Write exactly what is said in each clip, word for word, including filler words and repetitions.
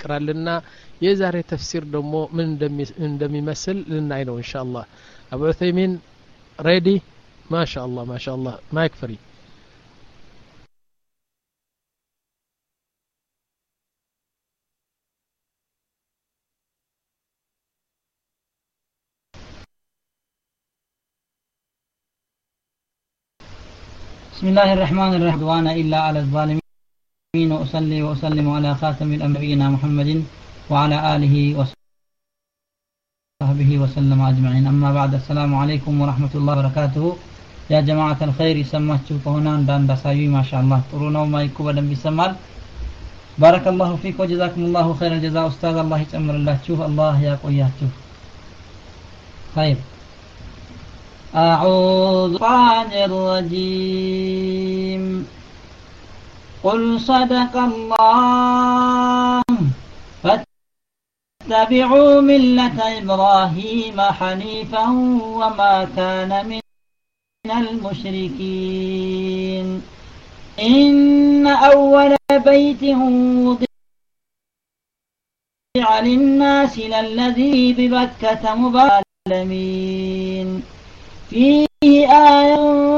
ይቀራልና የዛሬ ተፍሲር ደግሞ ምን እንደሚመስል ልናይ ነው ኢንሻአላህ አቡ ዑሰይሚን ሬዲ ማሻአላህ ማሻአላህ ማይክ ፍሪ بسم الله الرحمن الرحيم وانا إلا على الظالمين وأصلي وأسلم على خاتم الأنبياء محمد وعلى آله وصحبه وسلم أجمعين أما بعد السلام عليكم ورحمة الله وبركاته يا جماعة الخير سمعتوا فهنا دان دساوي ما شاء الله ترونا وما يكون بسمال بارك الله فيك وجزاكم الله خير الجزاء أستاذ الله يتأمر الله تشوف الله يا قوياته خير أعوذ بالله الرجيم قل صدق الله فاتبعوا ملة إبراهيم حنيفا وما كان من المشركين إن أول بيت وضع للناس للذي ببكة مباركا فيه آية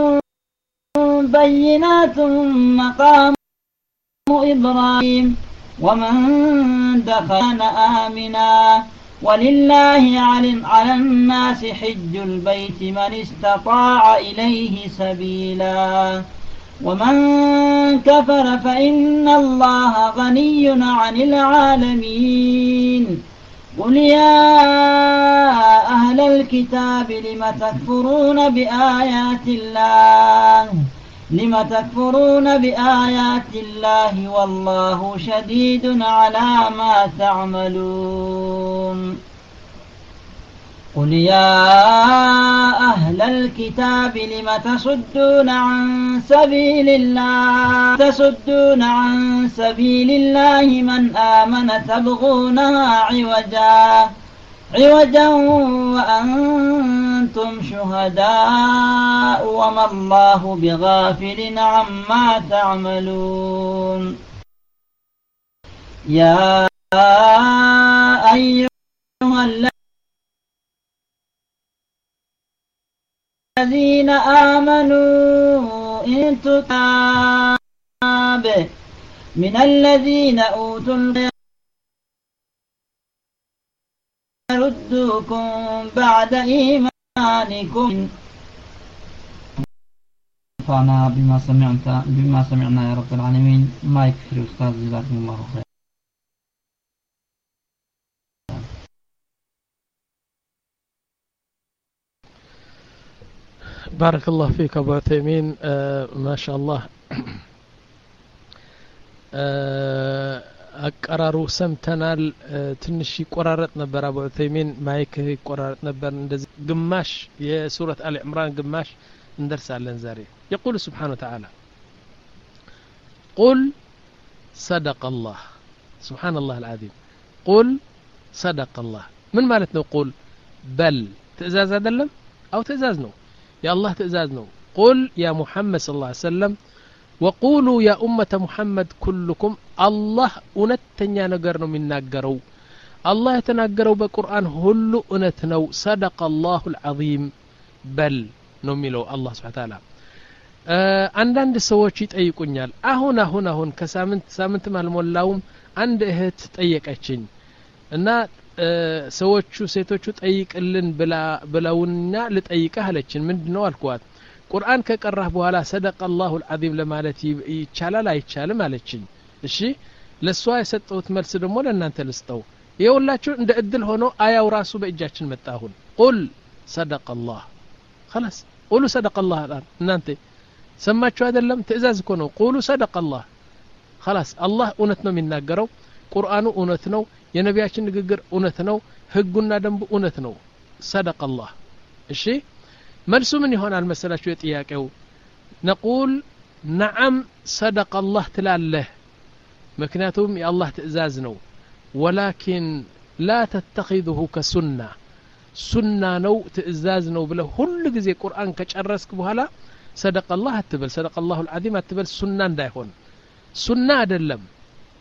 بينات مقام إبراهيم ومن دخل آمنا ولله على الناس حج البيت من استطاع إليه سبيلا ومن كفر فإن الله غني عن العالمين قل يا أهل الكتاب لم تكفرون بآيات الله لم تكفرون بآيات الله والله شديد على ما تعملون قل يا أهل الكتاب لم تصدون عن سبيل الله تصدون عن سبيل الله من آمن تبغونها عوجا عوجا وأنتم شهداء وما الله بغافل عما تعملون يا أيها الذين آمنوا إن تتاب من الذين أوتوا الكتاب يردوكم بعد إيمانكم فانا بما سمعت بما سمعنا يا رب العالمين ما يكفي أستاذ جزاكم الله خير بارك الله فيك أبو عثيمين آه ما شاء الله آه አቀራሩ ሰምተናል ትንሽ ይቆራረጥ ነበር አቡ ዑሰይሚን ማይክ ይቆራረጥ ነበር እንደዚህ ግማሽ የሱረት አሊ ኢምራን ግማሽ እንደርሳለን ዛሬ يقول سبحانه وتعالى قل صدق الله سبحان الله العظيم قل صدق الله من ማለት ነው قل بل ትእዛዝ አይደለም አው ትእዛዝ ነው የአላህ ትእዛዝ ነው قل يا محمد صلى الله عليه وسلم وقولوا يا أمة محمد كلكم الله أنتني نجرنا من نجروا الله يتنجروا بقرآن هلو أنتنو صدق الله العظيم بل نميلو الله سبحانه وتعالى አንዳንድ ሰዎች ይጠይቁኛል አሁን አሁን አሁን ከሳምንት ሳምንት ማልሞላውም አንድ እህት ጠየቀችኝ እና ሰዎቹ ሴቶቹ ጠይቅልን ብላ ብለውና ልጠይቅህ አለችን ምንድነው አልኳት ቁርአን ከቀራህ በኋላ ሰደቀ الله العظيم ለማለት ይቻላል አይቻልም አለችኝ እሺ ለሷ የሰጠሁት መልስ ደግሞ ለእናንተ ልስጠው ይኸውላችሁ እንደ እድል ሆኖ አያው ራሱ በእጃችን መጣሁን قل صدق الله خلاص قولوا صدق الله الان እናንተ ሰማችሁ አይደለም ትእዛዝ እኮ ነው قولوا صدق الله خلاص الله እውነት ነው የሚናገረው ቁርአኑ እውነት ነው የነቢያችን ንግግር እውነት ነው ህጉና ደንቡ እውነት ነው صدق الله እሺ መልሱ ምን ይሆናል መሰላችሁ የጥያቄው نقول نعم صدق الله ትላለህ ምክንያቱም የአላህ ትእዛዝ ነው ولكن لا تتخذه كسنة سنة ነው ትእዛዝ ነው ብለ ሁሉ ጊዜ ቁርአን ከጨረስክ በኋላ صدق الله አትበል صدق الله العظيم አትበል ሱና እንዳይሆን ሱና አይደለም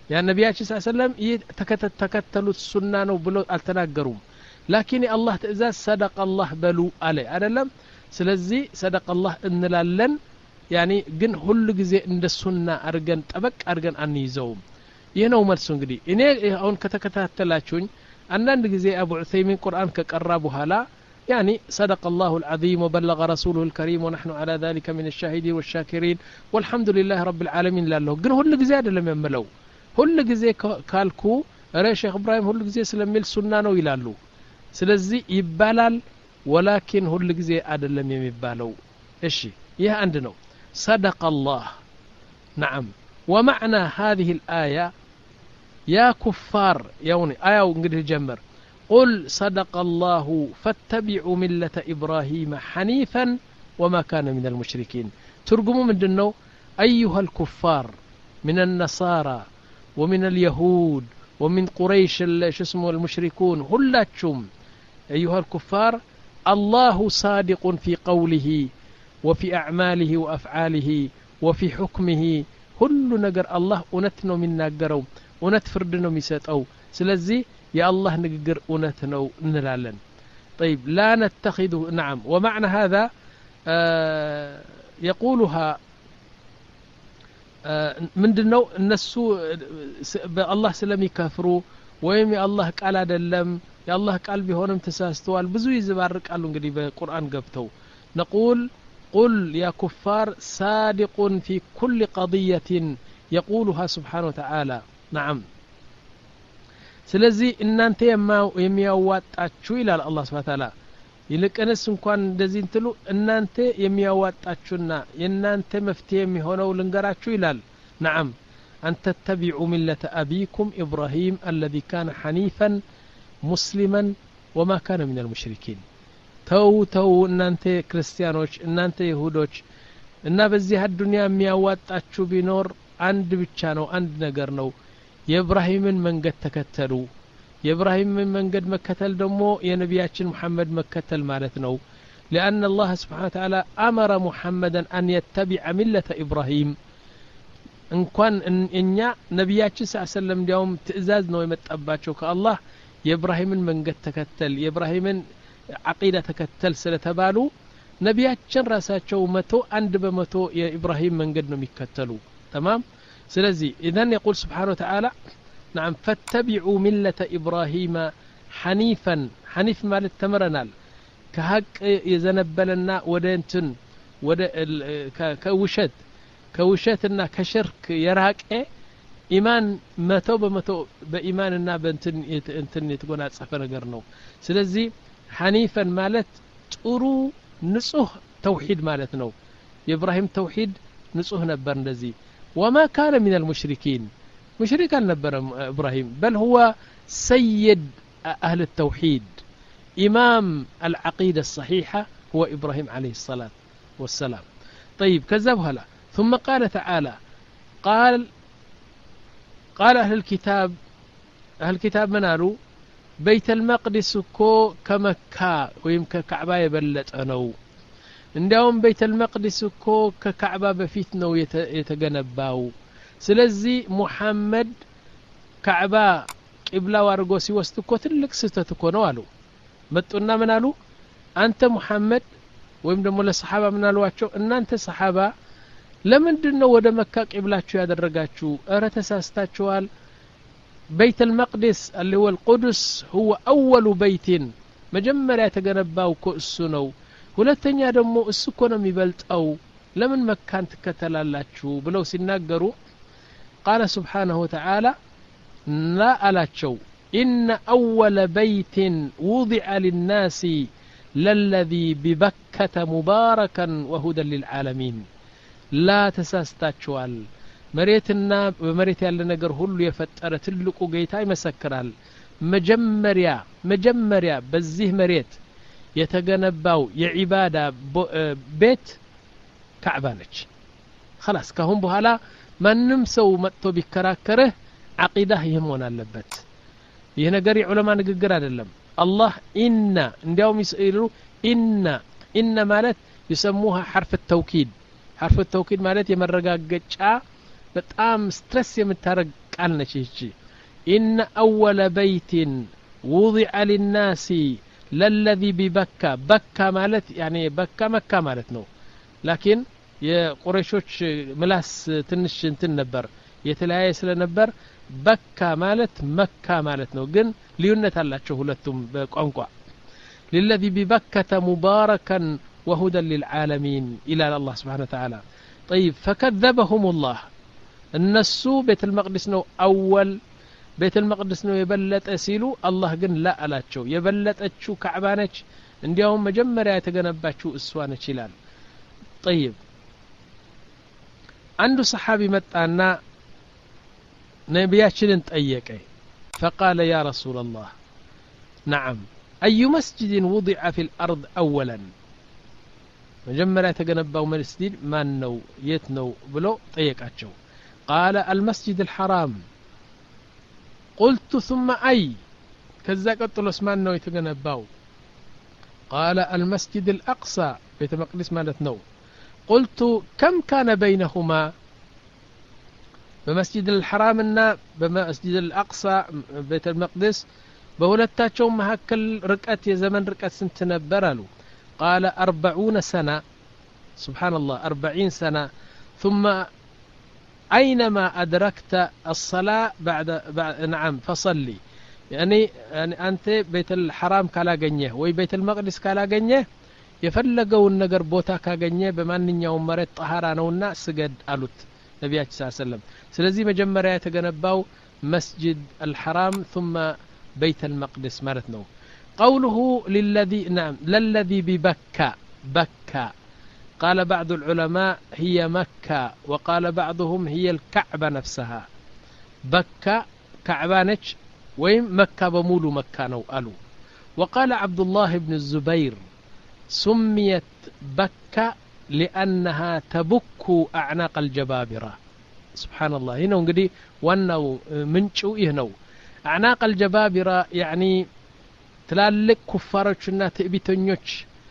ያ ነብያችን ሰለላሁ ዐለይሂ ወሰለም ተከተሉት ሱና ነው ብሎ አልተናገሩም ላኪን የአላህ ትእዛዝ ሰደቀ አላህ በሉ አለ አይደለም ስለዚህ ሰደቀ አላህ እንላለን ያኒ ግን ሁሉ ጊዜ እንደ ሱና አርገን ጠበቅ አርገን አንይዘውም ይሄ ነው መልሱ እንግዲህ እኔ አሁን ከተከታተላችሁኝ አንዳንድ ጊዜ አቡ ዑሰይሚን ቁርአን ከቀራ በኋላ يعني صدق الله العظيم وبلغ رسوله الكريم ونحن على ذلك من الشاهدين والشاكرين والحمد لله رب العالمين لاله ግን ሁሉ ጊዜ አይደለም የምለው ሁሉ ጊዜ ካልኩ ረ ሼክ ኢብራሂም ሁሉ ጊዜ ስለሚል ሱና ነው ይላሉ ስለዚህ ይባላል ولكن ሁሉ ጊዜ አይደለም የሚባለው እሺ ይሄ አንድ ነው صدق الله نعم ومعنى هذه الآية يا كفار يوني آية እንግዲህ ጀመር قل صدق الله فاتبعوا ملة إبراهيم حنيفا وما كان من المشركين ترجموا من دنو أيها الكفار من النصارى ومن اليهود ومن قريش شو اسمه المشركون هلاتشم أيها الكفار الله صادق في قوله وفي أعماله وأفعاله وفي حكمه كل نجر الله أنتنا من نجرو ونتفردنا ميساتو سلزي يا الله نجر أنتنا نلالن طيب لا نتخذه نعم ومعنى هذا آه يقولها آه من دنو النسو الله سلمي كافروا ويم يا الله قال أدلم يا الله قال بهونم تساستوال بزو يزبارك قالوا انجدي بالقرآن قبتو نقول قل يا كفار صادق في كل قضية يقولها سبحانه وتعالى نعم ስለዚህ እናንተ የሚያዋጣችሁ ይላል አላህ Subhanahu Ta'ala ይልቅንስ እንኳን እንደዚህ እንትሉ እናንተ የሚያዋጣችሁና የናንተ መፍትሄ የሚሆነው ልንገራችሁ ይላል نعم أن تتبعوا ملة أبيكم إبراهيم الذي كان حنيفا مسلما وما كان من المشركين ተው ተው እናንተ ክርስቲያኖች እናንተ ይሁዶች እና በዚህ አዱንያ የሚያዋጣችሁ ቢኖር አንድ ብቻ ነው አንድ ነገር ነው የኢብራሂምን መንገድ ተከተሉ የኢብራሂምን መንገድ መከተል ደግሞ የነቢያችን መሐመድ መከተል ማለት ነው لأن الله سبحانه وتعالى أمر محمدا أن يتبع ملة إبراهيم إن كان إن نبياتنا صلى الله عليه وسلم اليوم تأزاز نو يمتقباتشو كالله የኢብራሂምን መንገድ ተከተል የኢብራሂምን عقيدة تكتل سلتبالو نبياتشن راساتشو متو عند بمتو يا إبراهيم من قد نميكتلو تمام سلزي إذن يقول سبحانه وتعالى نعم فاتبعوا ملة إبراهيم حنيفا حنيف مال التمرنال كهك يزنبلنا ودنتن ود كوشت كوشتنا كشرك يراك إيه إيمان متو بمتو بإيماننا بنتن انتن يتقون أتصفى نقرنو سلزي حنيفا مالت ጥሩ ንጹህ ተውሂድ ማለት ነው የኢብራሂም ተውሂድ ንጹህ ነበር እንደዚህ وما كان من المشركين مشرك النبر إبراهيم بل هو سيد أهل التوحيد إمام العقيدة الصحيحة هو إبراهيم عليه الصلاة والسلام طيب كذبها لا ثم قال تعالى قال قال أهل الكتاب أهل الكتاب من قالوا بيت المقدس كو كمكة ويمكن كعبة يبلت أنو عندهم بيت المقدس كو ككعبة بفيتنا يتجنباو سلزي محمد كعبة قبلة وارغوسي وستكو تلك ستتكو نوالو متقولنا من قالوا أنت محمد ويمدمو للصحابة من قالوا أن أنت صحابة لمن دنو ود مكة قبلاتشو يادرغاتشو أرتساستاتشوال بيت المقدس اللي هو القدس هو أول بيت مجمّر يتجنباو كأسنو ሁለተኛ ደግሞ እሱ እኮ ነው የሚበልጠው ለምን መካን ተከተላላችሁ ብለው ሲናገሩ قال سبحانه وتعالى لا አላቸው إن أول بيت وضع للناس للذي ببكة مباركا وهدى للعالمين لا ተሳስታችኋል መሬትና በመሬት ያለ ነገር ሁሉ የፈጠረ ትልቁ ጌታ ይመሰክራል መጀመሪያ መጀመሪያ በዚህ መሬት የተገነባው የዒባዳ ቤት ካዕባ ነች خلاص ካሁን በኋላ ማንም ሰው መጥቶ ቢከራከረህ አቂዳህ ይመሆን አለበት ይሄ ነገር የዑለማ ንግግር አይደለም አላህ ኢነ እንዲያውም ይስኢሉ ኢነ ኢነ ማለት ይሰሙها حرف التوكيد حرف التوكيد ማለት የመረጋገጫ በጣም ስትረስ የምታረግ ቃል ነች ይህች إن أول بيت وضع للناس للذي ببكة بكة مالت يعني بكة مكة مالت نو لكن የቁረይሾች ምላስ ትንሽ እንትን ነበር የተለያየ ስለነበር በካ ማለት መካ ማለት ነው ግን ልዩነት አላቸው ሁለቱም በቋንቋ للذي ببكة مباركا وهدى للعالمين إلى الله سبحانه وتعالى طيب فكذبهم الله الناس بيت المقدس ነው أول ቤተ المقدس ነው የበለጠ ሲሉ አላህ ግን ላ አላቸው የበለጠችው ካዕባ ነች እንዲያውም መጀመሪያ የተገነባችው እሷ ነች ይላል طيب አንዱ ሰሃቢ መጣና ነብያችንን ጠየቀ فقال يا رسول الله نعم أي مسجد وضع في الأرض أولا መጀመሪያ የተገነባው መስጂድ ማን ነው የት ነው ብሎ ጠየቃቸው قال المسجد الحرام قلت ثم أي كذا قلت اسمان نو يتجنباو قال المسجد الأقصى بيت المقدس مالت نو قلت كم كان بينهما بمسجد الحرام بمسجد الأقصى بيت المقدس بولتاتشو مهكل ركعت يا زمن ركعت سنت نبرالو قال أربعون سنة سبحان الله أربعين سنة ثم أينما أدركت الصلاة بعد, بعد نعم فصلي يعني, يعني أنت بيت الحرام كلا جنيه وي بيت المقدس كلا جنيه يفلقوا النجر بوتا كجنيه بمن يوم مرت طهارة والناس سجد ألوت نبي صلى الله عليه وسلم سلزي مجمرة يتجنبوا مسجد الحرام ثم بيت المقدس مرتنو قوله للذي نعم للذي ببكة بكة قال بعض العلماء هي مكة وقال بعضهم هي الكعبة نفسها بكة كعبانج وين مكة بمولو مكة نو ألو وقال عبد الله بن الزبير سميت بكة لأنها تبك أعناق الجبابرة سبحان الله هنا ونقدي وانو منشو إهنو أعناق الجبابرة يعني تلالك كفارتنا تأبيتنيوش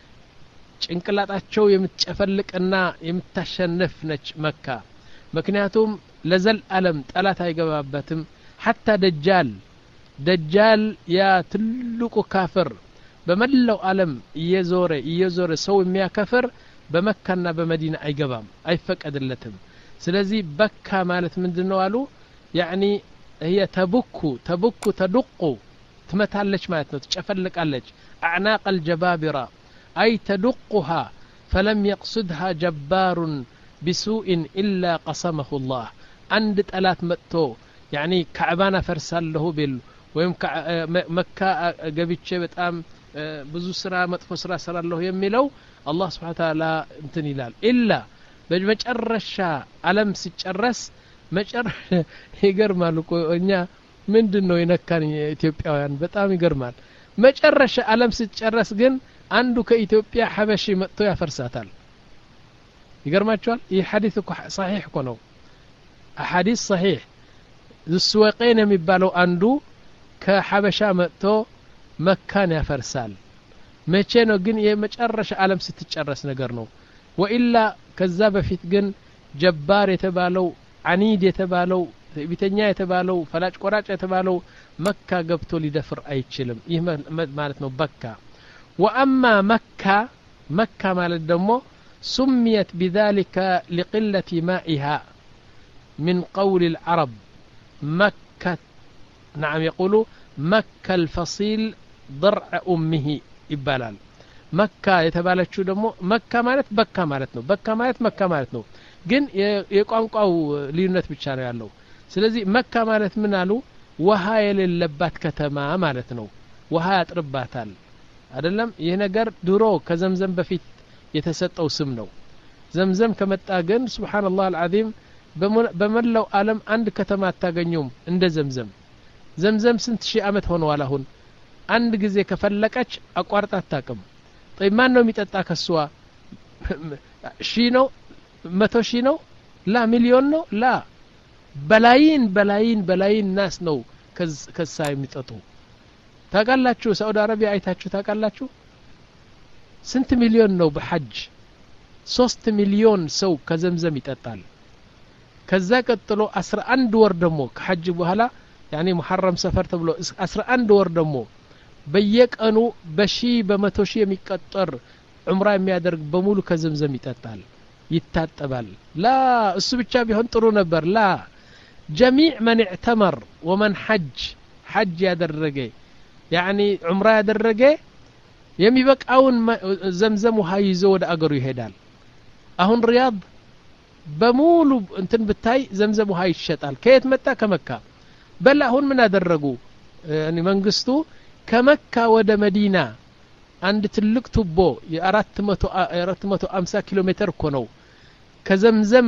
ጭንቅላታቸው የምትጨፈልቅና የምታሸንፍ ነች መካ ምክንያቱም ለዘል ዓለም ጠላት አይገባበትም حتى دجال دجال ያ ትልቁ ካፍር በመላው ዓለም እየዞረ እየዞረ ሰው የሚያከፍር በመካና በመዲና አይገባም አይፈቀድለትም ስለዚህ በካ ማለት ምንድነው አሉ يعني هي تبك تبك تدق ትመታለች ማለት ነው ትጨፈልቃለች أعناق الجبابرة أي تدقها فلم يقصدها جبار بسوء إلا قسمه الله عند ثلاث متو يعني كعبانا فرسال له بال ويم مكة قبيتش بتأم بزو سرا مطفو سرا سرا له يميلو الله سبحانه وتعالى امتن يلال إلا بمجرشا ألم سيجرس مجر يقرمال إنيا من دنو ينكاني إثيوبياويان بتأم يقرمال مجرشا ألم سيجرس جن አንዱ ከኢትዮጵያ ሐበሺ መጥቶ ያፈርሳታል ይገርማችኋል ይህ ሐዲስ እኮ صحيح እኮ ነው ሐዲስ صحيح ዝስወቀን የሚባለው አንዱ ከሐበሻ መጥቶ መካን ያፈርሳል መቼ ነው ግን የመጨረሻ ዓለም ስትጨረስ ነገር ነው ወኢላ ከዛ በፊት ግን ጀባር የተባለው አኒድ የተባለው ቢተኛ የተባለው ፈላጭ ቆራጭ የተባለው መካ ገብቶ ሊደፍር አይችልም ይህ ማለት ነው በካ وأما مكة مكة مالت دمو سميت بذلك لقلة مائها من قول العرب مكة نعم يقولوا مكة الفصيل ضرع أمه إبالال مكة يتبالت شو دمو مكة مالت بكة مالتنو بكة مالت مكة مالتنو جن يقانقوا ليونت بتشانو يالو سلازي مكة مالت منالو وهاي للبات كتما مالتنو وهاي ترباتال አይደለም ይሄ ነገር ድሮ ከዘምዘም በፊት የተሰጠው ስም ነው ዘምዘም ከመጣ ግን ሱብሃንአላህ አልዓዚም በመላው ዓለም አንድ ከተማ አታገኙም እንደ ዘምዘም ዘምዘም ስንት ሺህ ዓመት ሆነዋል አሁን አንድ ጊዜ ከፈለቀች አቋርጣ አታቀም طيب ማን ነው የሚጠጣ ከሷ ሺህ ነው መቶ ሺህ ነው ላ ሚሊዮን ነው ላ በላይን በላይን በላይን ናስ ነው ከሳ የሚጠጡ ታቃላችሁ ሳውዲ አረቢያ አይታችሁ ታቃላችሁ ስንት ሚሊዮን ነው በሐጅ ሶስት ሚሊዮን ሰው ከዘምዘም ይጠጣል ከዛ ቀጥሎ አስራ አንድ ወር ደሞ ከሐጅ በኋላ ያኒ ሙሐረም ሰፈር ተብሎ አስራ አንድ ወር ደሞ በየቀኑ በሺ በመቶ ሺ የሚቀጠር ዑምራ የሚያደርግ በሙሉ ከዘምዘም ይጠጣል ይታጠባል ላ እሱ ብቻ ቢሆን ጥሩ ነበር ላ جميع من اعتمر ومن حج حج ያደረገ ያኒ ዑምራ ያደረገ የሚበቃውን ዘምዘም ውሃ ይዞ ወደ አገሩ ይሄዳል አሁን ሪያድ በሙሉ እንትን ብታይ ዘምዘም ውሃ ይሸጣል ከየት መጣ ከመካ በላ አሁን ምን አደረጉ ያኒ መንግስቱ ከመካ ወደ መዲና አንድ ትልቅ ቱቦ የ400 450 ኪሎ ሜትር እኮ ነው ከዘምዘም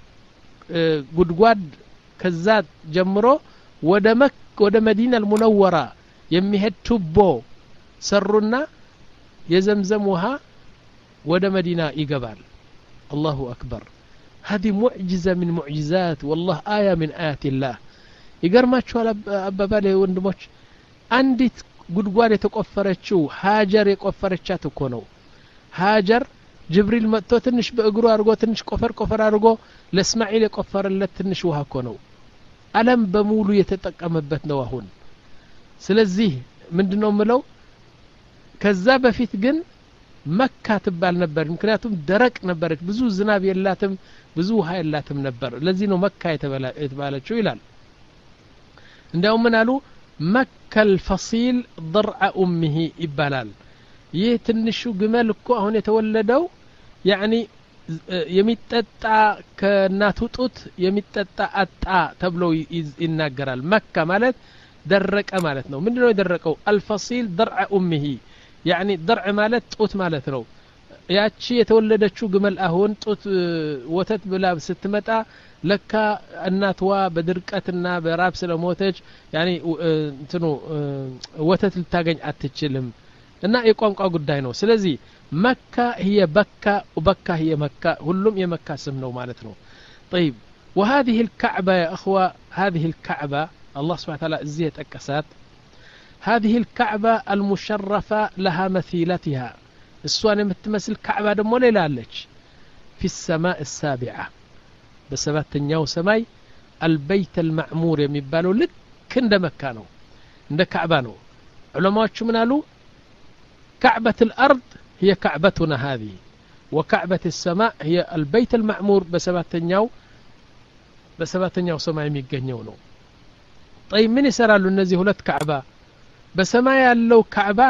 ጉድጓድ ከዛ ጀምሮ ወደ መክ ወደ መዲና አልሙነወራ የሚሄድ ቱቦ ሰሩና የዘምዘም ውሃ ወደ መዲና ይገባል الله أكبر هذه معجزة من معجزات والله آية من آيات الله يقرماتشو أبابالي وندموش عندت ጉድጓድ የተቆፈረችው ሃጀር የቆፈረቻት እኮ ነው ሃጀር ጅብሪል መጥቶ ትንሽ በእግሩ አርጎ ትንሽ ቆፈር ቆፈር አርጎ ለእስማኤል የቆፈረለት ትንሽ ውሃ እኮ ነው ዓለም በሙሉ የተጠቀመበት ነው አሁን ስለዚህ ምንድነው ምለው ከዛ በፊት ግን መካ ትባል ነበር ምክንያቱም ደረቅ ነበረች ብዙ ዝናብ የላትም ብዙ ውሃ የላትም ነበር ለዚህ ነው መካ የተባለችው ይላል እንደው ምን አሉ مكة الفصيل ضرع أمه إبلال يتنشو جمال كو هون يتولدوا يعني يمتتع كناتوت يمتتع أتع تبلو ينجرال مكة مالت درك أمالت نو من اللي دركوا الفصيل ضرع أمه يعني ضرع مالت توت مالت نو ያቺ የተወለደችው ግመል አሁን ጡት ወተት ብላ ስትመጣ ለካ እናትዋ በድርቀትና በራብ ስለሞተች ያኒ እንትኑ ወተት ልታገኝ አትችልም እና የቋንቋ ጉዳይ ነው ስለዚህ መካ هي بكة وبكة هي مكة ሁሉም የመካ ስም ነው ማለት ነው طيب وهذه الكعبة يا اخوة هذه الكعبة الله سبحانه وتعالى ازاي تقسات هذه الكعبة المشرفة لها مثيلتها السوان የምትመስል كعبة ደሞ ሌላ አለች في السماء السابعة በሰባተኛው ሰማይ البيت المعمور የሚባለው ልክ እንደ መካ ነው እንደ كعبة ነው ዑለማዎቹ ምን አሉ كعبة الأرض هي كعبتنا هذه وكعبة السماء هي البيت المعمور በሰባተኛው በሰባተኛው ሰማይ የሚገኘው ነው طيب ምን ይሰራሉ እነዚህ ሁለት كعبة በሰማይ ያለው كعبة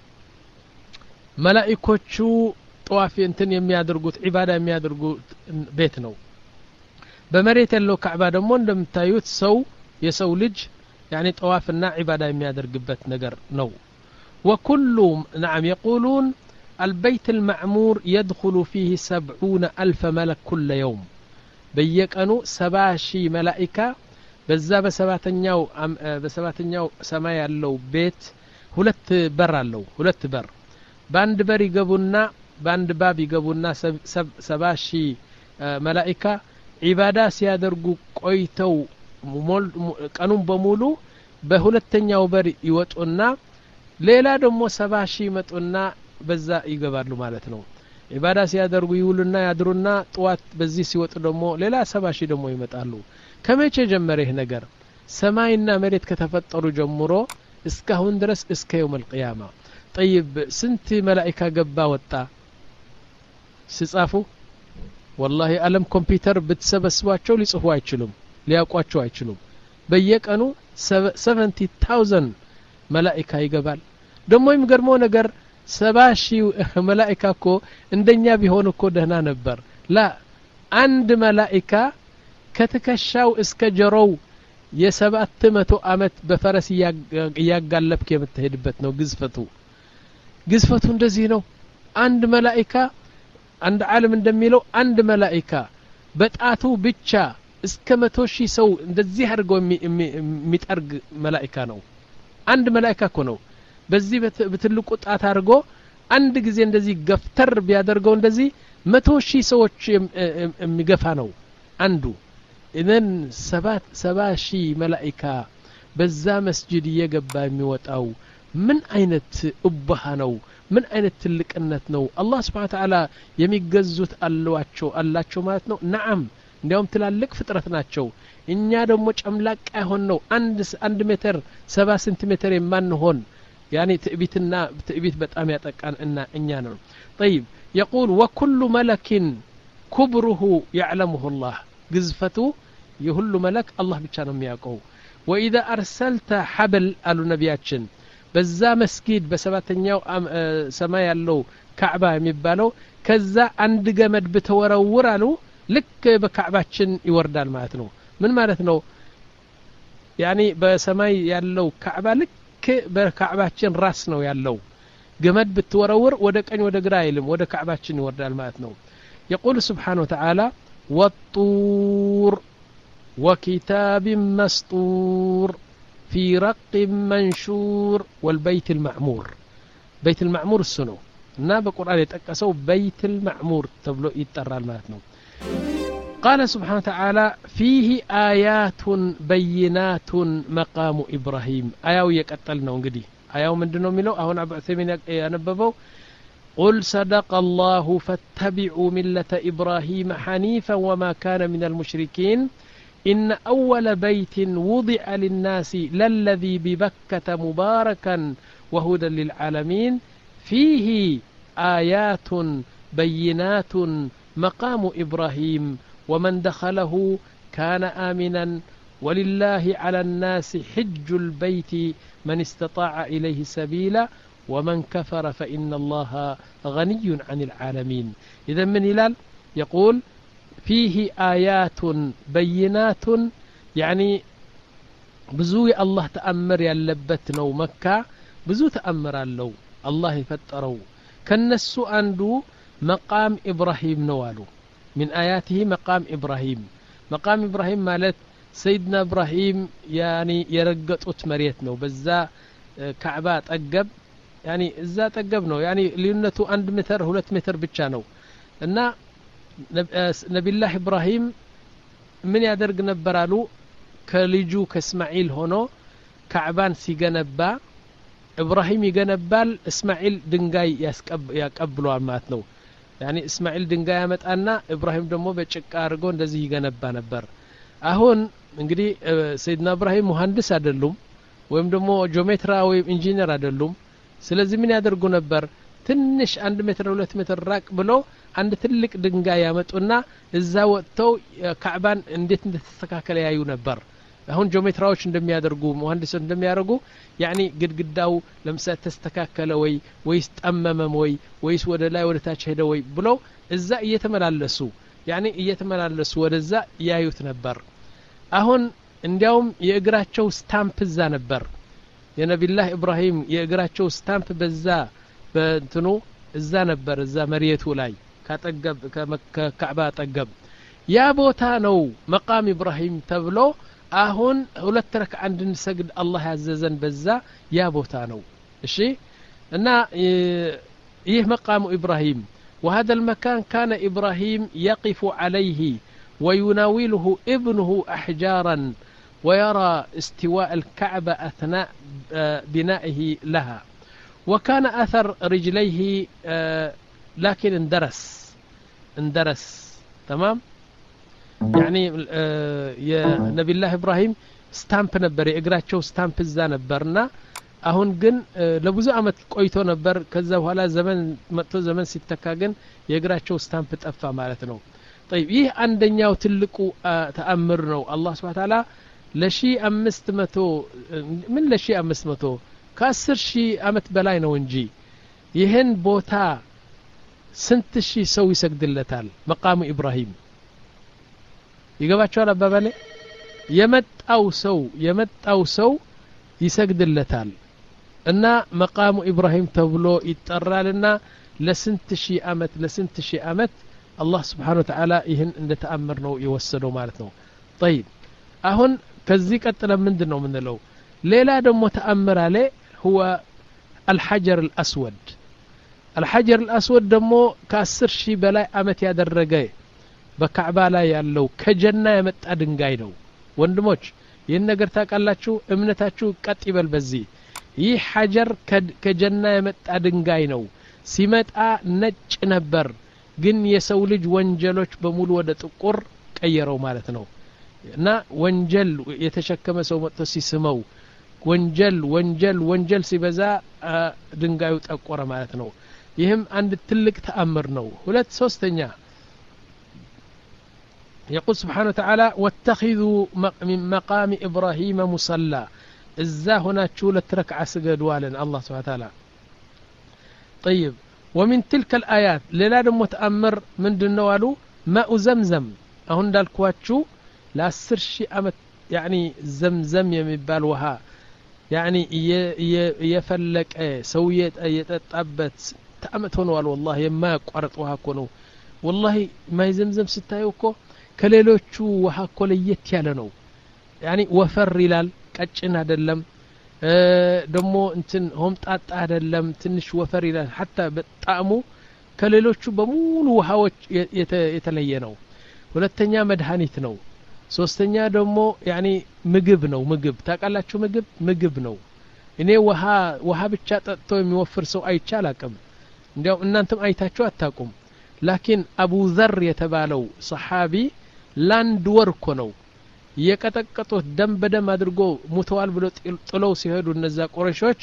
መላእክቶቹ ጧፍ እንትን የሚያደርጉት ዒባዳ የሚያደርጉት ቤት ነው በመሬት ያለው كعبة ደግሞ እንደምታዩት ሰው የሰው ልጅ يعني ጧፍና ዒባዳ የሚያደርግበት ነገር ነው وكل نعم يقولون البيت المعمور يدخل فيه سبعون ألف ملك كل يوم በየቀኑ ሰባ ሺህ መላእክት በዛ በሰባተኛው በሰባተኛው ሰማይ ያለው ቤት ሁለት በር አለው ሁለት በር ባንድ በር ይገቡና ባንድ ባብ ይገቡና ሰባ ሺህ መላእክት ዒባዳ ሲያደርጉ ቆይተው ቀኑን በሙሉ በሁለተኛው በር ይወጡና ሌላ ደግሞ ሰባ ሺህ መጡና በዛ ይገባሉ ማለት ነው ዒባዳ ሲያደርጉ ይውሉና ያድሩና ጧት በዚህ ሲወጡ ደግሞ ሌላ ሰባ ሺህ ደግሞ ይመጣሉ ከመቼ ጀመረ ይሄ ነገር ሰማይና መሬት ከተፈጠሩ ጀምሮ እስካሁን ድረስ እስከ يوم القيامه طيب ስንት መላእክት ገባ ወጣ ሲጻፉ والله ዓለም ኮምፒውተር ብትሰበስቧቸው ሊጽፉ አይችሉም ሊያቋቸው አይችሉም በየቀኑ ሰቨንቲ ታውዘንድ መላእክት ይገባል ደሞ የሚገርመው ነገር ሰባ ሺህ መላእክት እኮ እንደኛ ቢሆን እኮ ደህና ነበር ላ አንድ መላእክት ከተከሻው እስከ ጀሮው የሰባት መቶ አመት በፈረስ ያጋለብክ የምትሄድበት ነው ግዝፈቱ ግዝፈቱ እንደዚህ ነው አንድ መላእክት አንድ ዓለም እንደሚለው አንድ መላእክት በጣቱ ብቻ እስከ መቶ ሺህ ሰው እንደዚህ አድርገው የሚጠርግ መላእክት ነው አንድ መላእክት እኮ ነው በዚህ በትልቁ ጣት አድርጎ አንድ ጊዜ እንደዚህ ገፍተር ቢያደርገው እንደዚህ መቶ ሺህ ሰዎች የሚገፋ ነው አንዱ ኢዘን ሰባት ሰባ ሺህ መላእክት በዛ መስጂድ እየገባ የሚወጣው ምን አይነት ኡባህ ነው ምን አይነት ትልቅነት ነው አላህ Subhanahu Wa Ta'ala የሚገዙት አሏቸው አላቸው ማለት ነው ነዓም እንዲያውም ትላልቅ ፍጥረት ናቸው እኛ ደግሞ ጨምላቃ ሆነው አንድ አንድ ሜትር ሰባ ሴንቲሜትር የማንሆን ያኒ ትዕቢትና ትዕቢት በጣም ያጠቃን እና እኛ ነው طيب يقول وكل ملك كبره يعلمه الله ግዝፈቱ የሁሉ መለክ አላህ ብቻ ነው የሚያውቀው واذا ارسلت حبل አሉ ነቢያችን በዛ መስጊድ በሰባተኛው ሰማይ ያለው ካዕባ የሚባለው ከዛ አንድ ገመድ በተወረውር አሉ ልክ በካዕባችን ይወርዳል ማለት ነው ምን ማለት ነው ያኒ በሰማይ ያለው ካዕባ ልክ በካዕባችን ራስ ነው ያለው ገመድ በተወረውር ወደ ቀኝ ወደ ግራ አይልም ወደ ካዕባችን ይወርዳል ማለት ነው يقول سبحانه وتعالى والطور وكتاب مسطور في رق منشور والبيت المعمور بيت المعمور السنو እና በቁርአን የተጠቀሰው بيت المعمور ተብሎ ይጠራል ማለት ነው قال سبحانه وتعالى فيه آيات بينات مقام إبراهيم آياو يقتل ነው እንግዲህ آياو ምንድነው የሚለው አሁን አቡ ዑሰይሚን ያነበበው قل صدق الله فاتبعوا ملة إبراهيم حنيفا وما كان من المشركين إن أول بيت وضع للناس للذي ببكة مباركا وهدى للعالمين فيه آيات بينات مقام إبراهيم ومن دخله كان آمنا ولله على الناس حج البيت من استطاع إليه سبيلا ومن كفر فإن الله غني عن العالمين إذا من هلال يقول فيه آيات بينات يعني بزوي الله تأمر يلبتنا ومكة بزو تأمر اللو الله يفتروا كالنسو أندو مقام إبراهيم نوالو من آياته مقام إبراهيم مقام إبراهيم مالت سيدنا إبراهيم يعني يرقط مريتنا وبزا كعبات أقب يعني إزا تقبنو يعني لينتو عند متر هلت متر بتشانو إن نبي الله إبراهيم من يدرج نبرالو كليجو كإسماعيل هونو كعبان سيجنبا إبراهيم يجنبال إسماعيل دنجاي يسكب يقبلوا ماتنو يعني إسماعيل دنجاي متأنا إبراهيم دمو بتشك أرجون دزي يجنبا نبر أهون እንግዲህ سيدنا إبراهيم مهندس አይደሉም ወይም ደግሞ ጂኦሜትራ ወይም ኢንጂነር አይደሉም ስለዚህ ምን ያደርጉ ነበር ትንሽ አንድ ሜትር ሁለት ሜትር ራቅ ብሎ አንድ ትልቅ ድንጋይ ያመጡና እዛ ወጥተው ካዕባን እንዴት እንደተስተካከለ ያዩ ነበር አሁን ጂኦሜትራዎች እንደሚያደርጉ መሐንዲሶች እንደሚያደርጉ ያኒ ግድግዳው ለምሳሌ ተስተካከለ ወይ ወይስ ጠመመም ወይ ወይስ ወደ ላይ ወደ ታች ሄደ ወይ ብሎ እዛ እየተመላለሱ ያኒ እየተመላለሱ ወደዛ ያዩት ነበር አሁን እንዲያውም የእግራቸው ስታምፕ እዛ ነበር የነብዩላህ ኢብራሂም የእግራቸው ስታምፕ በዛ በእንትኑ እዛ ነበር እዛ መሪየቱ ላይ ካጠገብ ከካዕባ አጠገብ ያ ቦታ ነው መቃም ኢብራሂም ተብሎ አሁን ሁለት ረክዓ እንድንሰግድ አላህ ያዘዘን በዛ ያ ቦታ ነው እሺ እና ይህ መቃሙ ኢብራሂም وهذا المكان كان إبراهيم يقف عليه ويناوله ابنه أحجارا ويرى استواء الكعبة أثناء بنائه لها وكان أثر رجليه لكن اندرس اندرس تمام يعني يا نبي الله إبراهيم ستامب نبر يقرأتشو ستامب الزا نبرنا አሁን ግን ለብዙ አመት ቆይቶ ነበር ከዛ በኋላ ዘመን መጥቶ ዘመን ሲተካገን የእግራቸው ስታምፕ ጠፋ ማለት ነው طيب ይህ አንደኛው ትልቁ ተአምር ነው አላህ Subhanahu Ta'ala ለሺ አምስት መቶ ምን ለሺ አምስት መቶ ከአስር ሺህ አመት በላይ ነው እንጂ ይሄን ቦታ ስንት ሺህ ሰው ይሰግድለታል መቃሙ ኢብራሂም ይገባቸዋል አባባሌ የመጣው ሰው የመጣው ሰው ይሰግድለታል እና መቃሙ ኢብራሂም ተብሎ ይጠራልና ለስንት ሺህ አመት ለስንት ሺህ አመት አላህ Subhanahu Ta'ala ይህን እንደ ተአምር ነው የወሰደው ማለት ነው طيب አሁን ከዚህ ቀጥለ ምንድነው ምንለው ሌላ ደግሞ ተአምር አለ هو الحجر الأسود الحجر الأسود ደግሞ ከአስር ሺህ በላይ አመት ያደረገ በካዕባ ላይ ያለው ከጀና የመጣ ድንጋይ ነው ወንድሞች ይህን ነገር ታውቃላችሁ እምነታችሁ ቀጥ ይበል በዚህ ይህ ሐጀር ከጀና የመጣ ድንጋይ ነው ሲመጣ ነጭ ነበር ግን የሰው ልጅ ወንጀሎች በሙሉ ወደ ጥቁር ቀየረው ማለት ነው እና ወንጀል የተሸከመ ሰው መጥቶ ሲስመው ወንጀል ወንጀል ወንጀል ሲበዛ ድንጋዩ ጠቆረ ማለት ነው ይህም አንድ ትልቅ ተአምር ነው ሁለት ሶስተኛ يقول سبحانه وتعالى واتخذوا من مقام إبراهيم مصلى إذا هنا تشولة ركعة سجدوالا الله سبحانه وتعالى طيب ومن تلك الآيات للا متأمر من دنوالو ماء زمزم أهون دالكواتشو لا سرشي أمت يعني زمزم يمبال وها يعني يفلك ايه سويت يتطبت تأمت هون والله ما قرط وها كونو والله ما يزمزم ستايوكو ከሌሎቹ ውሃ ኮለየት ያለ ነው يعني ወፈር ይላል ቀጭን አይደለም ደሞ እንትን ሆምጣጣ አይደለም ትንሽ ወፈር ይላል حتى በጣሙ ከሌሎቹ በሙሉ ውሃዎች የተለየ ነው ሁለተኛ መድኃኒት ነው ሶስተኛ ደሞ يعني ምግብ ነው ምግብ ታቃላችሁ ምግብ ምግብ ነው እኔ ውሃ ውሃ ብቻ ጠጥቶ የሚወፍር ሰው አይቻላቅም እንዲያው እናንተም አይታችሁ አታቁም لكن أبو ذر يتبالو صحابي لاند وركو نو يكتكتو دم بدم أدرقو متوال بلو طلو سيهدو النزا قرشوش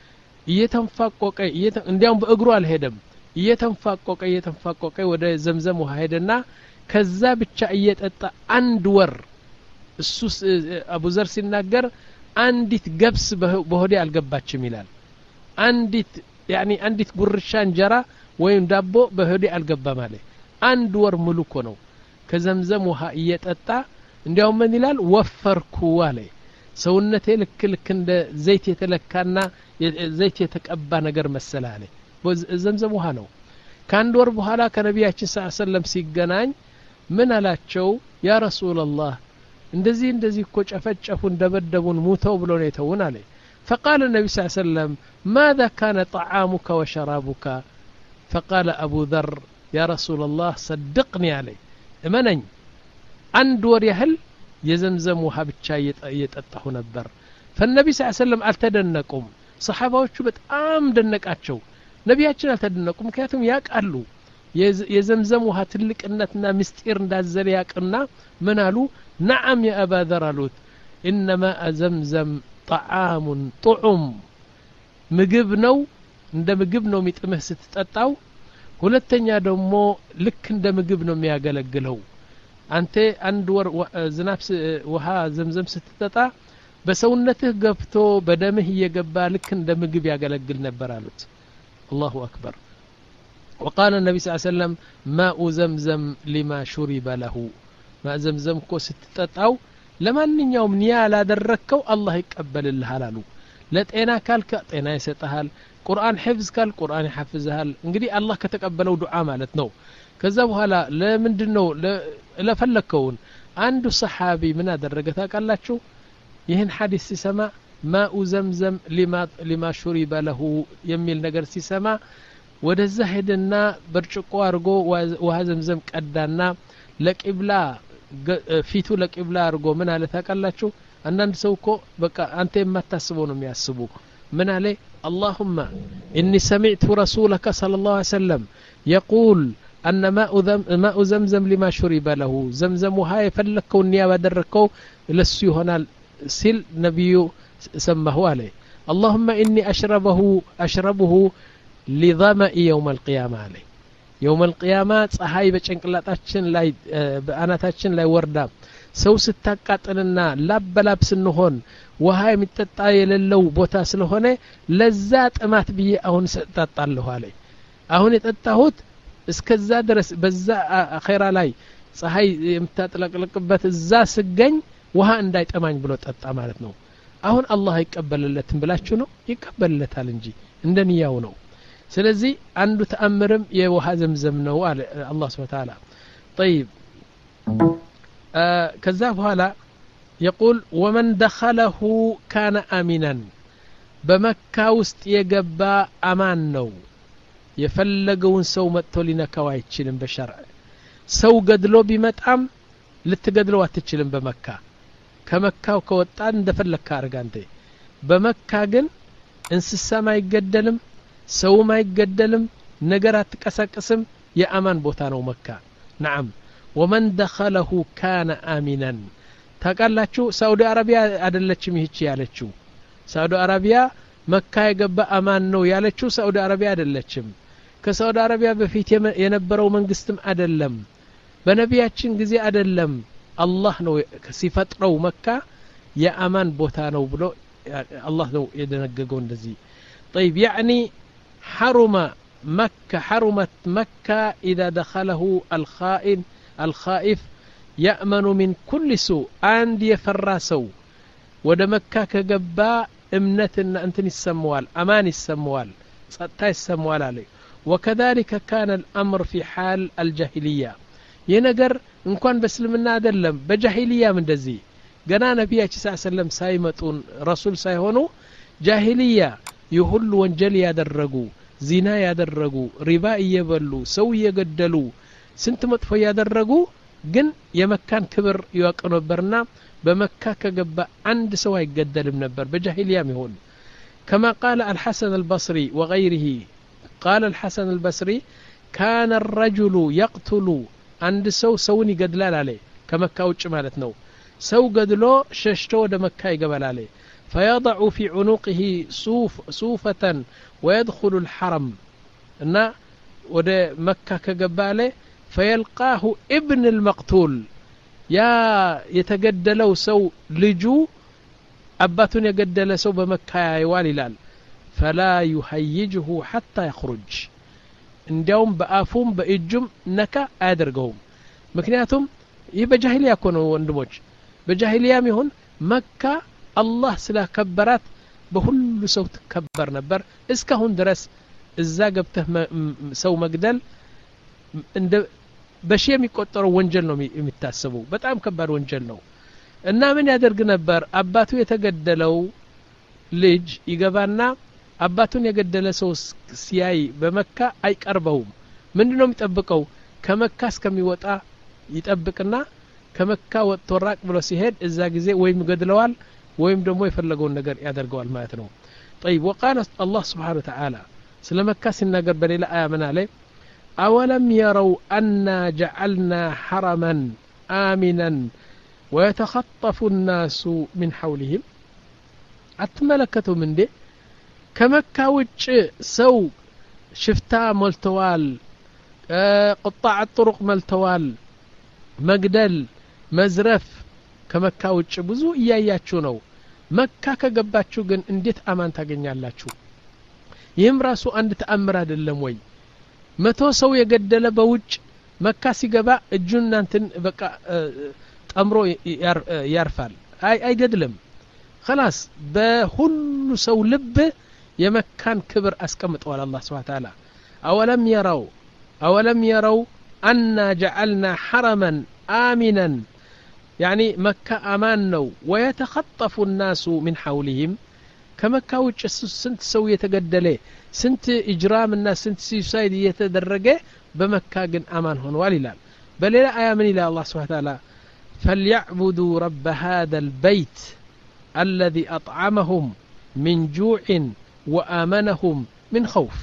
يتنفاقوك يتن... انديهم بأقروا الهدم يتنفاقوك يتنفاقوك ودا زمزم وهيدنا كذاب الشعيات اتا اند ور السوس أبو ذر سنناقر انديت قبس بهودي القباتش ميلال انديت يعني انديت قرشان جرا ወይም ዳቦ በህዲ አልገባም አለ አንድ ወር ሙሉ ነው ከዘምዘም ውሃ እየጠጣ እንዲያው ምን ይላል ወፈርኩ አለ ሰውነቴ ልክ ልክ እንደ ዘይት የተለካና ዘይት የተቀባ ነገር መሰለ አለ ዘምዘም ውሃ ነው ከአንድ ወር በኋላ ከነቢያችን ሰለላሁ ዐለይሂ ወሰለም ሲገናኝ ምን አላቸው ያ ረሱላህ እንደዚህ እንደዚህ እኮ ጨፈጨፉን ደበደቡን ሙተው ብሎ ነው የተውን አለ فقال النبي صلى الله عليه وسلم ماذا كان طعامك وشرابك فقال أبو ذر يا رسول الله صدقني عليه منن عند ور يهل يزمزم وحبتشا يتطحو نبر فالنبي صلى الله عليه وسلم التدنقم صحاباዎቹ በጣም ደነቃቸው ነቢያችን አልተደነቁም ምክንያቱም ያቃሉ የዘምዘም ውሃ ትልቅነትና ምስጢር እንዳዘለ ያቅና ምን አሉ نعم يا أبا ذر አሉት انما زمزم طعام طعم ምግብ ነው እንደ ምግብ ነው የሚጥምህ ስትጠጣው ሁለተኛ ደግሞ ልክ እንደ ምግብ ነው የሚያገለግለው አንተ አንድ ወር ዝናብ ውሃ ዘምዘም ስትጠጣ በሰውነትህ ገብቶ በደምህ እየገባ ልክ እንደ ምግብ ያገለግል ነበር አሉት الله أكبر وقال النبي صلى الله عليه وسلم ماء زمزم لما شرب له ماء زمزم كو ስትጠጣው ለማንኛውም ንያ ላደረከው አላህ ይቀበልልህ አላሉ ለጤና ካልከ ጤና ይሰጣል ቁርአን حفظ ካል ቁርአን ይحفظሃል እንግዲህ አላህ ከተቀበለው ዱዓ ማለት ነው ከዛ በኋላ ለምንድነው ለፈለከውን አንዱ ሰሃቢ ምን አደረገ ታውቃላችሁ ይህን ሐዲስ ሲሰማ ማኡ ዘምዘም لما لما شرب له የሚል ነገር ሲሰማ ወደዛ ሄደና በርጭቆ አርጎ ውሃ ዘምዘም ቀዳና ለቂብላ ፊቱ ለቂብላ አርጎ ምን አለ ታውቃላችሁ አንዳንድ ሰው እኮ በቃ አንተ የማታስበው ነው የሚያስቡ من عليه اللهم إني سمعت رسولك صلى الله عليه وسلم يقول أن ماء, ماء زمزم لما شرب له زمزم هاي فلكوا النيابة دركوا لسي هنا سل نبي سمه عليه اللهم إني أشربه أشربه لظمأ يوم القيامة عليه يوم القيامة هاي بچنقلاتاችን ላይ በአናታችን ላይ ወርዳ ሰው ስታቃጥልና ላበላብ ስንሆን ውሃ የሚጠጣ የሌለው ቦታ ስለሆነ ለዛ ጥማት ብዬ አሁን ሰጣጣለሁ አለ አሁን የጠጣሁት እስከዛ ድረስ በዛ አኺራ ላይ ፀሐይ የምታጥለቅልቅበት እዛ ስገኝ ውሃ እንዳይጠማኝ ብሎ ጠጣ ማለት ነው አሁን አላህ ይቀበልለትን ብላችሁ ነው ይቀበልለታል እንጂ እንደንያው ነው ስለዚህ አንዱ ተአምርም የውሃ ዘምዘም ነው አለ አላህ Subhanahu Wa Ta'ala طيب كذا بحالا يقول ومن دخله كان آمنا بمكة وست يقبا أمان نو يفلقون سو متولينا كوايتشلن بشرع سو قدلو بمتعم لتقدلو واتتشلن بمكة كمكة وكوتان دفلك كارغانتي بمكة جن انسسا ما يقدلم سو ما يقدلم نقرات كساكسم يا أمان بوتانو مكة نعم ومن دخله كان آمنا ታቃላችሁ ሳውዲ አረቢያ አይደለችም ይህች ያለችው ሳውዲ አረቢያ መካ የገባ አማን ነው ያለችው ሳውዲ አረቢያ አይደለችም ከሳውዲ አረቢያ በፊት የነበረው መንግስትም አይደለም በነቢያችን ጊዜ አይደለም አላህ ነው ሲፈጥረው መካ የአማን ቦታ ነው ብሎ አላህ ነው የደነገገው እንደዚህ طيب يعني حرم مكة حرمت مكة إذا دخله الخائن الخائف يأمن من كل سوء عند يفراسو ወደ መካ ከገባ እምነትና እንትን ይሰማዋል አማን ይሰማዋል ጸጥታ ይሰማዋል አለ وكذلك كان الأمر في حال الجاهلية የነገር እንኳን በእስልምና አይደለም በጃሂልያም እንደዚህ ገና ነብያችን ሰለላሁ ዐለይሂ ወሰለም ሳይመጡን ረሱል ሳይሆኑ ጃሂልያ ይሁሉ ወንጀል ያደረጉ ዚና ያደረጉ ሪባ እየበሉ ሰው እየገደሉ ስንት መጥፎ ያደረጉ ግን የመካን ክብር ይወቅ ነበርና በመካ ከገባ አንድ ሰው አይገደልም ነበር በጃሂልያም ይሁን كما قال الحسن البصري وغيره قال الحسن البصري كان الرجل يقتل عند سو سوني يقدلال عليه كمكة وجه ማለት ነው ሰው ገድሎ ሸሽቶ ወደ መካ ይገባል አለ فيضع في عنقه صوف صوفة ويدخل الحرم እና ወደ መካ ከገባ አለ فيلقاه ابن المقتول يا يتجدلوا سو لجو أباتون يجدل سو بمكة يوال ይላል فلا يهيجه حتى يخرج እንዲያውም በአፉም በእጁም ነካ አያደርገውም ምክንያቱም ይህ በጃሂልያ እኮ ነው ወንድሞች በጃሂልያም ይሁን መካ አላህ ስላከበራት በሁሉ ሰው ተከበር ነበር እስካሁን ድረስ እዛ ገብተህ ሰው መግደል እንደ በሺ የሚቆጠረው ወንጀል ነው የሚታሰበው በጣም ከባድ ወንጀል ነው እና ምን ያደርግ ነበር አባቱ የተገደለው ልጅ ይገባና አባቱን የገደለ ሰው ሲያይ በመካ አይቀርበውም ምንድነው የሚጠብቀው ከመካ እስከሚወጣ ይጠብቅና ከመካ ወጥቶ ራቅ ብሎ ሲሄድ እዛ ጊዜ ወይም ገድለዋል ወይም ደግሞ የፈለገውን ነገር ያደርገዋል ማለት ነው طيب وقال الله سبحانه وتعالى ስለ መካ ሲናገር በሌላ አያ ምን አለ أولم يروا أنا جعلنا حرما آمنا ويتخطف الناس من حولهم أتملكتوا من دي كمكة وجه سو شفتا ملتوال آه قطاع الطرق ملتوال مقدل مزرف كمكة وجه بزو إياياتشو نو مكة كقباتشو جن انديت أمان تاقنيا اللاتشو يهم راسو عند تأمر هذا اللموي መቶ ሰው የገደለ በውጭ መካ ሲገባ እጁን እንትን በቃ ጠምሮ ያርፋል አይ አይገድልም خلاص በሁሉ ሰው ልብ የመካን ክብር አስቀምጠዋል አላህ Subhanahu Wa Ta'ala أولم يروا أولم يروا أنا جعلنا حرما آمنا يعني مكة أمان ነው ويتخطف الناس من حولهم كمكة وجه سنت سو يتገደለ سنت إجرام الناس سنت سيسايد يتدرجه بمكة جن أمان هون والإلال بل لا آمن إلى الله سبحانه وتعالى فليعبدوا رب هذا البيت الذي أطعمهم من جوع وآمنهم من خوف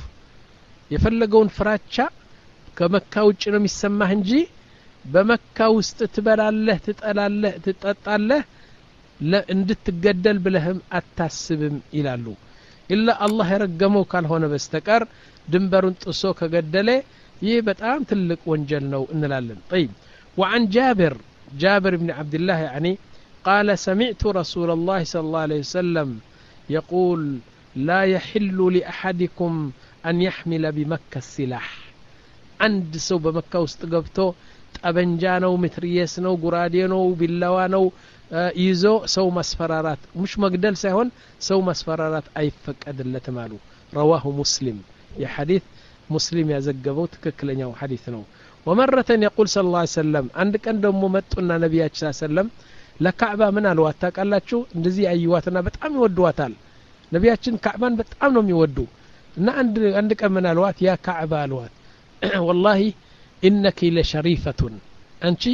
يفلقون فراتشا كمكة وجنهم يسمى هنجي بمكة واستتبال الله تتقال الله تتقال الله لا اندت تقدل بلهم التاسبم إلى اللو إلا الله يرقمو كان هنا بستكر دنبرون تسوك قدله يبتعام تلك وانجلنو إنلالن طيب وعن جابر جابر بن عبد الله يعني قال سمعت رسول الله صلى الله عليه وسلم يقول لا يحل لأحدكم أن يحمل بمكة السلاح عند سو بمكة واستقبتو ጠበንጃነው ምትሪየስነው ጉራዴነው ቢላዋነው ይዞ ሰው መስፈራራት ሙሽ መግደል ሳይሆን ሰው መስፈራራት አይፈቀድለትም አሉ رواه مسلم የሐዲስ ሙስሊም ያዘገበው ትክክለኛው ሐዲስ ነው ومرة يقول صلى الله عليه وسلم አንድ ቀን ደግሞ መጡና ነብያችን ሰለላሁ ዐለይሂ ወሰለም ለካዕባ ምን አልዋት ታቃላችሁ እንደዚህ አይዋትና በጣም ይወዱዋታል ነብያችን ካዕባን በጣም ነው የሚወዱ እና አንድ አንድ ቀን ምን አልዋት ያ ካዕባ አልዋት والله إنك لشريفة أنت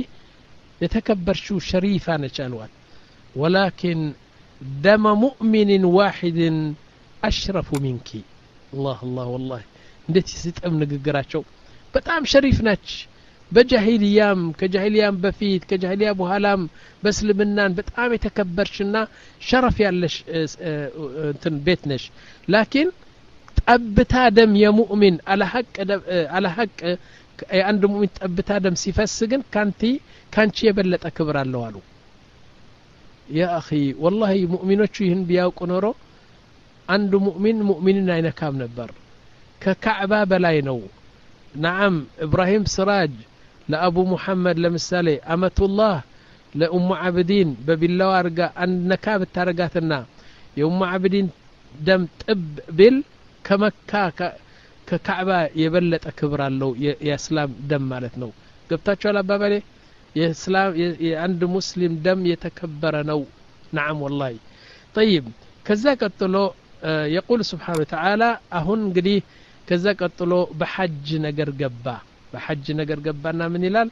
يتكبرشو شريفة نشالوات ولكن دم مؤمن واحد أشرف منك الله الله والله ندتي ست أمن قراتشو بتعم شريف ناتش በጃሂልያም ከጃሂልያም በፊት ከጃሂልያ በኋላም በእስልምናን በጣም የተከበርሽና ሸረፍ ያለሽ እንትን ቤት ነሽ ላኪን ጠብታ ደም የሙእሚን አለ ሐቅ አለ ሐቅ አንድ ሙእሚን ጠብታ ደም ሲፈስ ግን ካንቲ ካንቺ የበለጠ ክብር አለው አሉ ያ اخي والله ሙእሚኖቹ ይህን ቢያውቁ ኖሮ አንድ ሙእሚን ሙእሚንን አይነካም ነበር ከካዕባ በላይ ነው نعم ابراهيم سراج لابو محمد لمثالي امه الله لام عبدين ببلاو ارغا انكا بتارغاتنا يوم عبدين دم طب بال كمكه ككعبه يبلط كبر الله يا اسلام دم ማለት ነው ገብታችኋል አባባሌ የእስላም የአንድ ሙስሊም ደም የተከበረ ነው نعم والله طيب كذا ቀጥሎ يقول سبحانه وتعالى አሁን እንግዲህ ከዛ ቀጥሎ በሐጅ ነገር ገባ በሐጅ ነገር ገባና ምን ይላል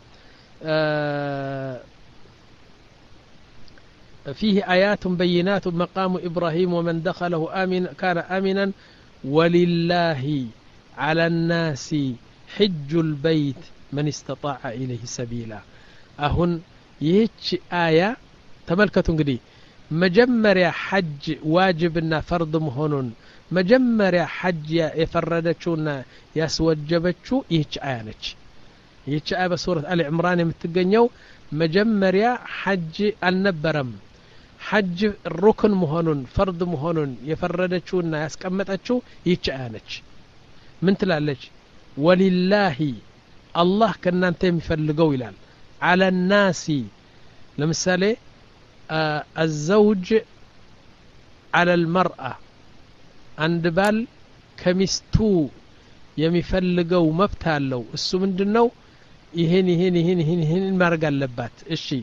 فيه آيات بينات مقام إبراهيم ومن دخله آمن كان آمنا ولله على الناس حج البيت من استطاع إليه سبيلا أهن يهج آية تملكتون قدي مجمريا حج واجبنا فرض مهونون مجمريا حج يفردتشونا يسوجبتشو يهج آية نج يهج آية بسورة آل عمران يمتقنيو مجمريا حج النبرم حج الركن مهونون فرض مهونون يفردتشونا يسكمتتشو يهج آية نج من تلالج ولله الله كنا انت يفلقوا إلال على الناس لمثالي آه الزوج على المرأة عند بال كمستو يمفلقوا مبتالو السو من دنو يهين يهين يهين يهين يهين المرقى اللبات الشي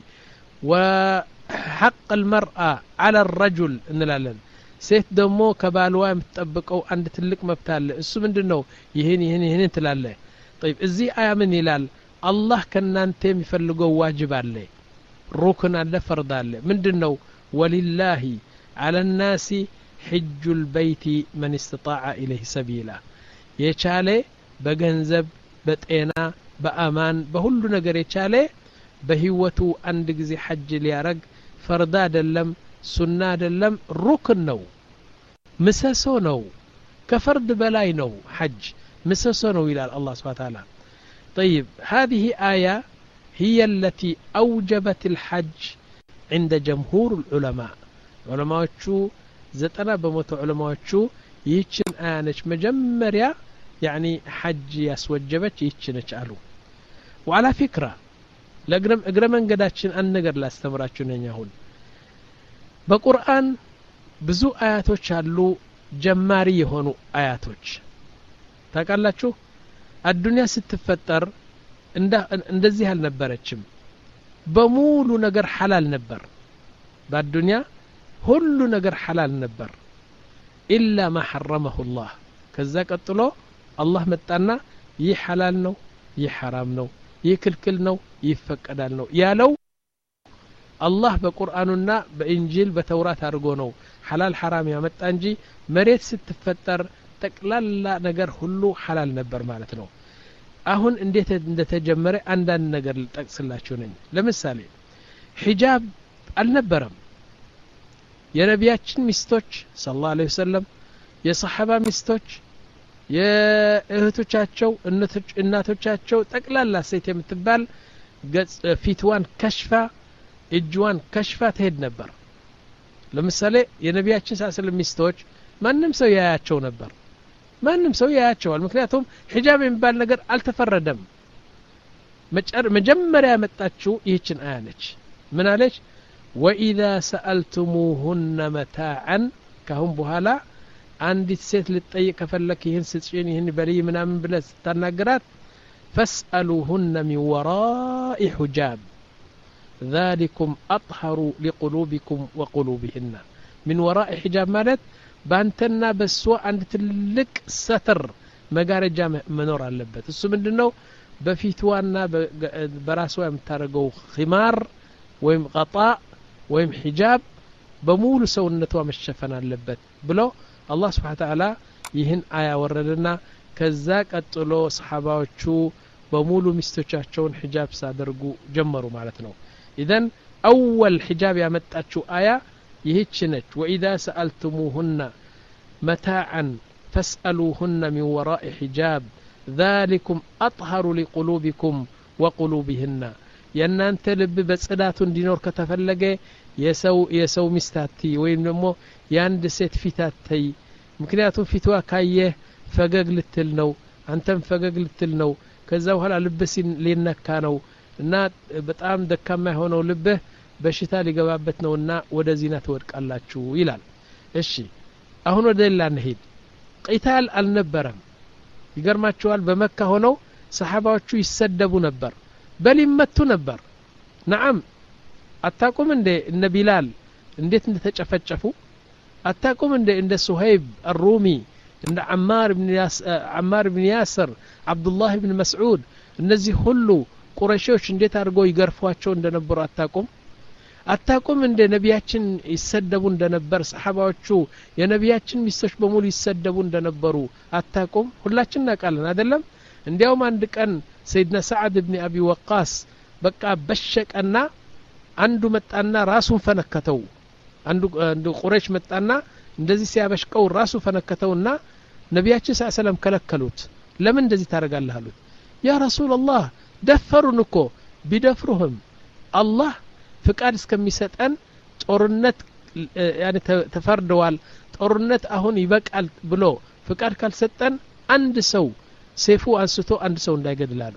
وحق المرأة على الرجل نلالن سيت دمو كبالوا يمتطبقوا عند تلك مبتال السو من دنو يهين يهين يهين تلاله طيب ازي آية من يلال الله كنا انت يفلقوا واجب عليه ركن على فرض عليه من دنو ولله على الناس حج البيت من استطاع إليه سبيلا يشالي بغنزب بطينا بأمان بهل نجر يشالي بهوتو عند زي حج ليارق فرض دلم سنة دلم ركن نو مسسو نو كفرد بلاي نو حج مسسو نو إلى الله سبحانه وتعالى طيب هذه آية هي التي أوجبت الحج عند جمهور العلماء علماء شو زتنا بموت علماء شو يتشن آنش مجمريا يعني حج يسوجبت يتشن اشعلو وعلى فكرة لقرم اقرمان قداتشن أن نقر لا استمراتشن يهون بقرآن بزو آياتوش هالو جماري هونو آياتوش تاقال شو الدنيا ستفتر እንደዚህ አልነበረችም በሙሉ ነገር ሐላል ነበር በዱንያ ሁሉ ነገር ሐላል ነበር ኢላ ማ حرمه الله ከዛ ቀጥሎ አላህ መጣና ይህ ሐላል ነው ይህ حرام ነው ይህ ክልክል ነው ይፈቀዳል ነው ያለው አላህ በቁርአኑና በእንጂል በተውራት አድርጎ ነው ሐላል حرام ያመጣ እንጂ መሬት ስትፈጠር ጠቅላላ ነገር ሁሉ ሐላል ነበር ማለት ነው አሁን እንዴት እንደተጀመረ አንዳንድ ነገር ልጠቅስላችሁ ነኝ ለምሳሌ ሒጃብ አልነበረም የነቢያችን ሚስቶች ሰለላሁ ዐለይሂ ወሰለም የሰሃባ ሚስቶች የእህቶቻቸው እናቶቻቸው ጠቅላላ ሴት የምትባል ፊትዋን ከሽፋ እጅዋን ከሽፋ ትሄድ ነበር ለምሳሌ የነቢያችን ሰለላሁ ዐለይሂ ወሰለም ሚስቶች ማንንም ሰው ያያቸው ነበር ማንንም ሰው ያያቸዋል ምክንያቱም ሒጃብ የሚባል ነገር አልተፈረደም መጀመሪያ መጣችው ይህችን አያ ነች ምን አለች وإذا سألتموهن متاعا كهم بهلا አንዲት ሴት ልትጠይቅ ከፈለክ ይህን ስጪኝ ይህን በልይ ምናምን ብለህ ተናገራት فاسألوهن من وراء حجاب ذلكم أطهر لقلوبكم وقلوبهن من وراء حجاب ማለት ባንተና በሷ አንድ ትልቅ ሰትር መጋረጃ መኖር አለበት እሱ ምንድነው በፊትዋና በራስዋ የምታረገው ኺማር ወይም غطاء ወይም ሒጃብ በሙሉ ሰውነቷ መሸፈን አለበት ብሎ አላህ Subhanahu Wa Ta'ala ይህን አያ ወረደና ከዛ ቀጥሎ ሰሃባዎቹ በሙሉ ሚስቶቻቸውን ሒጃብ ሳደርጉ ጀመሩ ማለት ነው ኢዘን أول حجاب ያመጣችው አያ ይህች ነች وإذا سألتموهن متاعا فاسألوهن من وراء حجاب ذلكم أطهر لقلوبكم وقلوبهن የናንተ ልብ በጽዳቱ እንዲኖር ከተፈለገ የሰው የሰው ሚስታቲ ወይም ደግሞ ያንድ ሴት ፊታተይ ምክንያቱም ፊትዋ ካየ ፈገግ ልትል ነው አንተም ፈገግ ልትል ነው ከዛ በኋላ ልብስ ሊነካ ነው እና በጣም ደካማ የሆነው ልብህ በሽታ ሊገባበት ነውና ወደ ዚና ትወድቃላችሁ ይላል እሺ አሁን ወደ ሌላ እንሂድ ቂታል አልነበረም ይገርማችኋል በመካ ሆነው ሰሃባዎቹ ይሰደቡ ነበር በል ይመቱ ነበር نعم አታቁም እንደ እነ ቢላል እንዴት እንደተጨፈጨፉ አታቁም እንደ እንደ ሱሀይብ الرومي እንደ عمار بن ياس عمار بن ياسر عبد الله بن مسعود እነዚህ ሁሉ ቁረይሾች እንዴት አድርገው ይገርፏቸው እንደነበሩ አታቁም አታቁም እንደ ነቢያችን ይሰደቡ እንደነበር ሰሃባዎቹ የነቢያችን ሚስቶች በሙሉ ይሰደቡ እንደነበሩ አታቁም ሁላችን እናውቃለን አይደለም እንዲያውም አንድ ቀን ሰይድና ሰዓድ ኢብኑ አቢ ወቃስ በቃ በሸቀና አንዱ መጣና ራሱን ፈነከተው አንዱ አንዱ ቁረይሽ መጣና እንደዚህ ሲያበሽቀው ራሱ ፈነከተውና ነቢያችን ሰለላሁ ዐለይሂ ወሰለም ከለከሉት ለምን እንደዚህ ታረጋለህ አሉት ያ ረሱላህ ደፈሩን እኮ ቢደፍሩህም አላህ ፍቃድ እስከሚሰጠን ጦርነት ያኔ ተፈርደዋል ጦርነት አሁን ይበቃል ብሎ ፍቃድ ካልሰጠን አንድ ሰው ሰይፉ አንስቶ አንድ ሰው እንዳይገድላሉ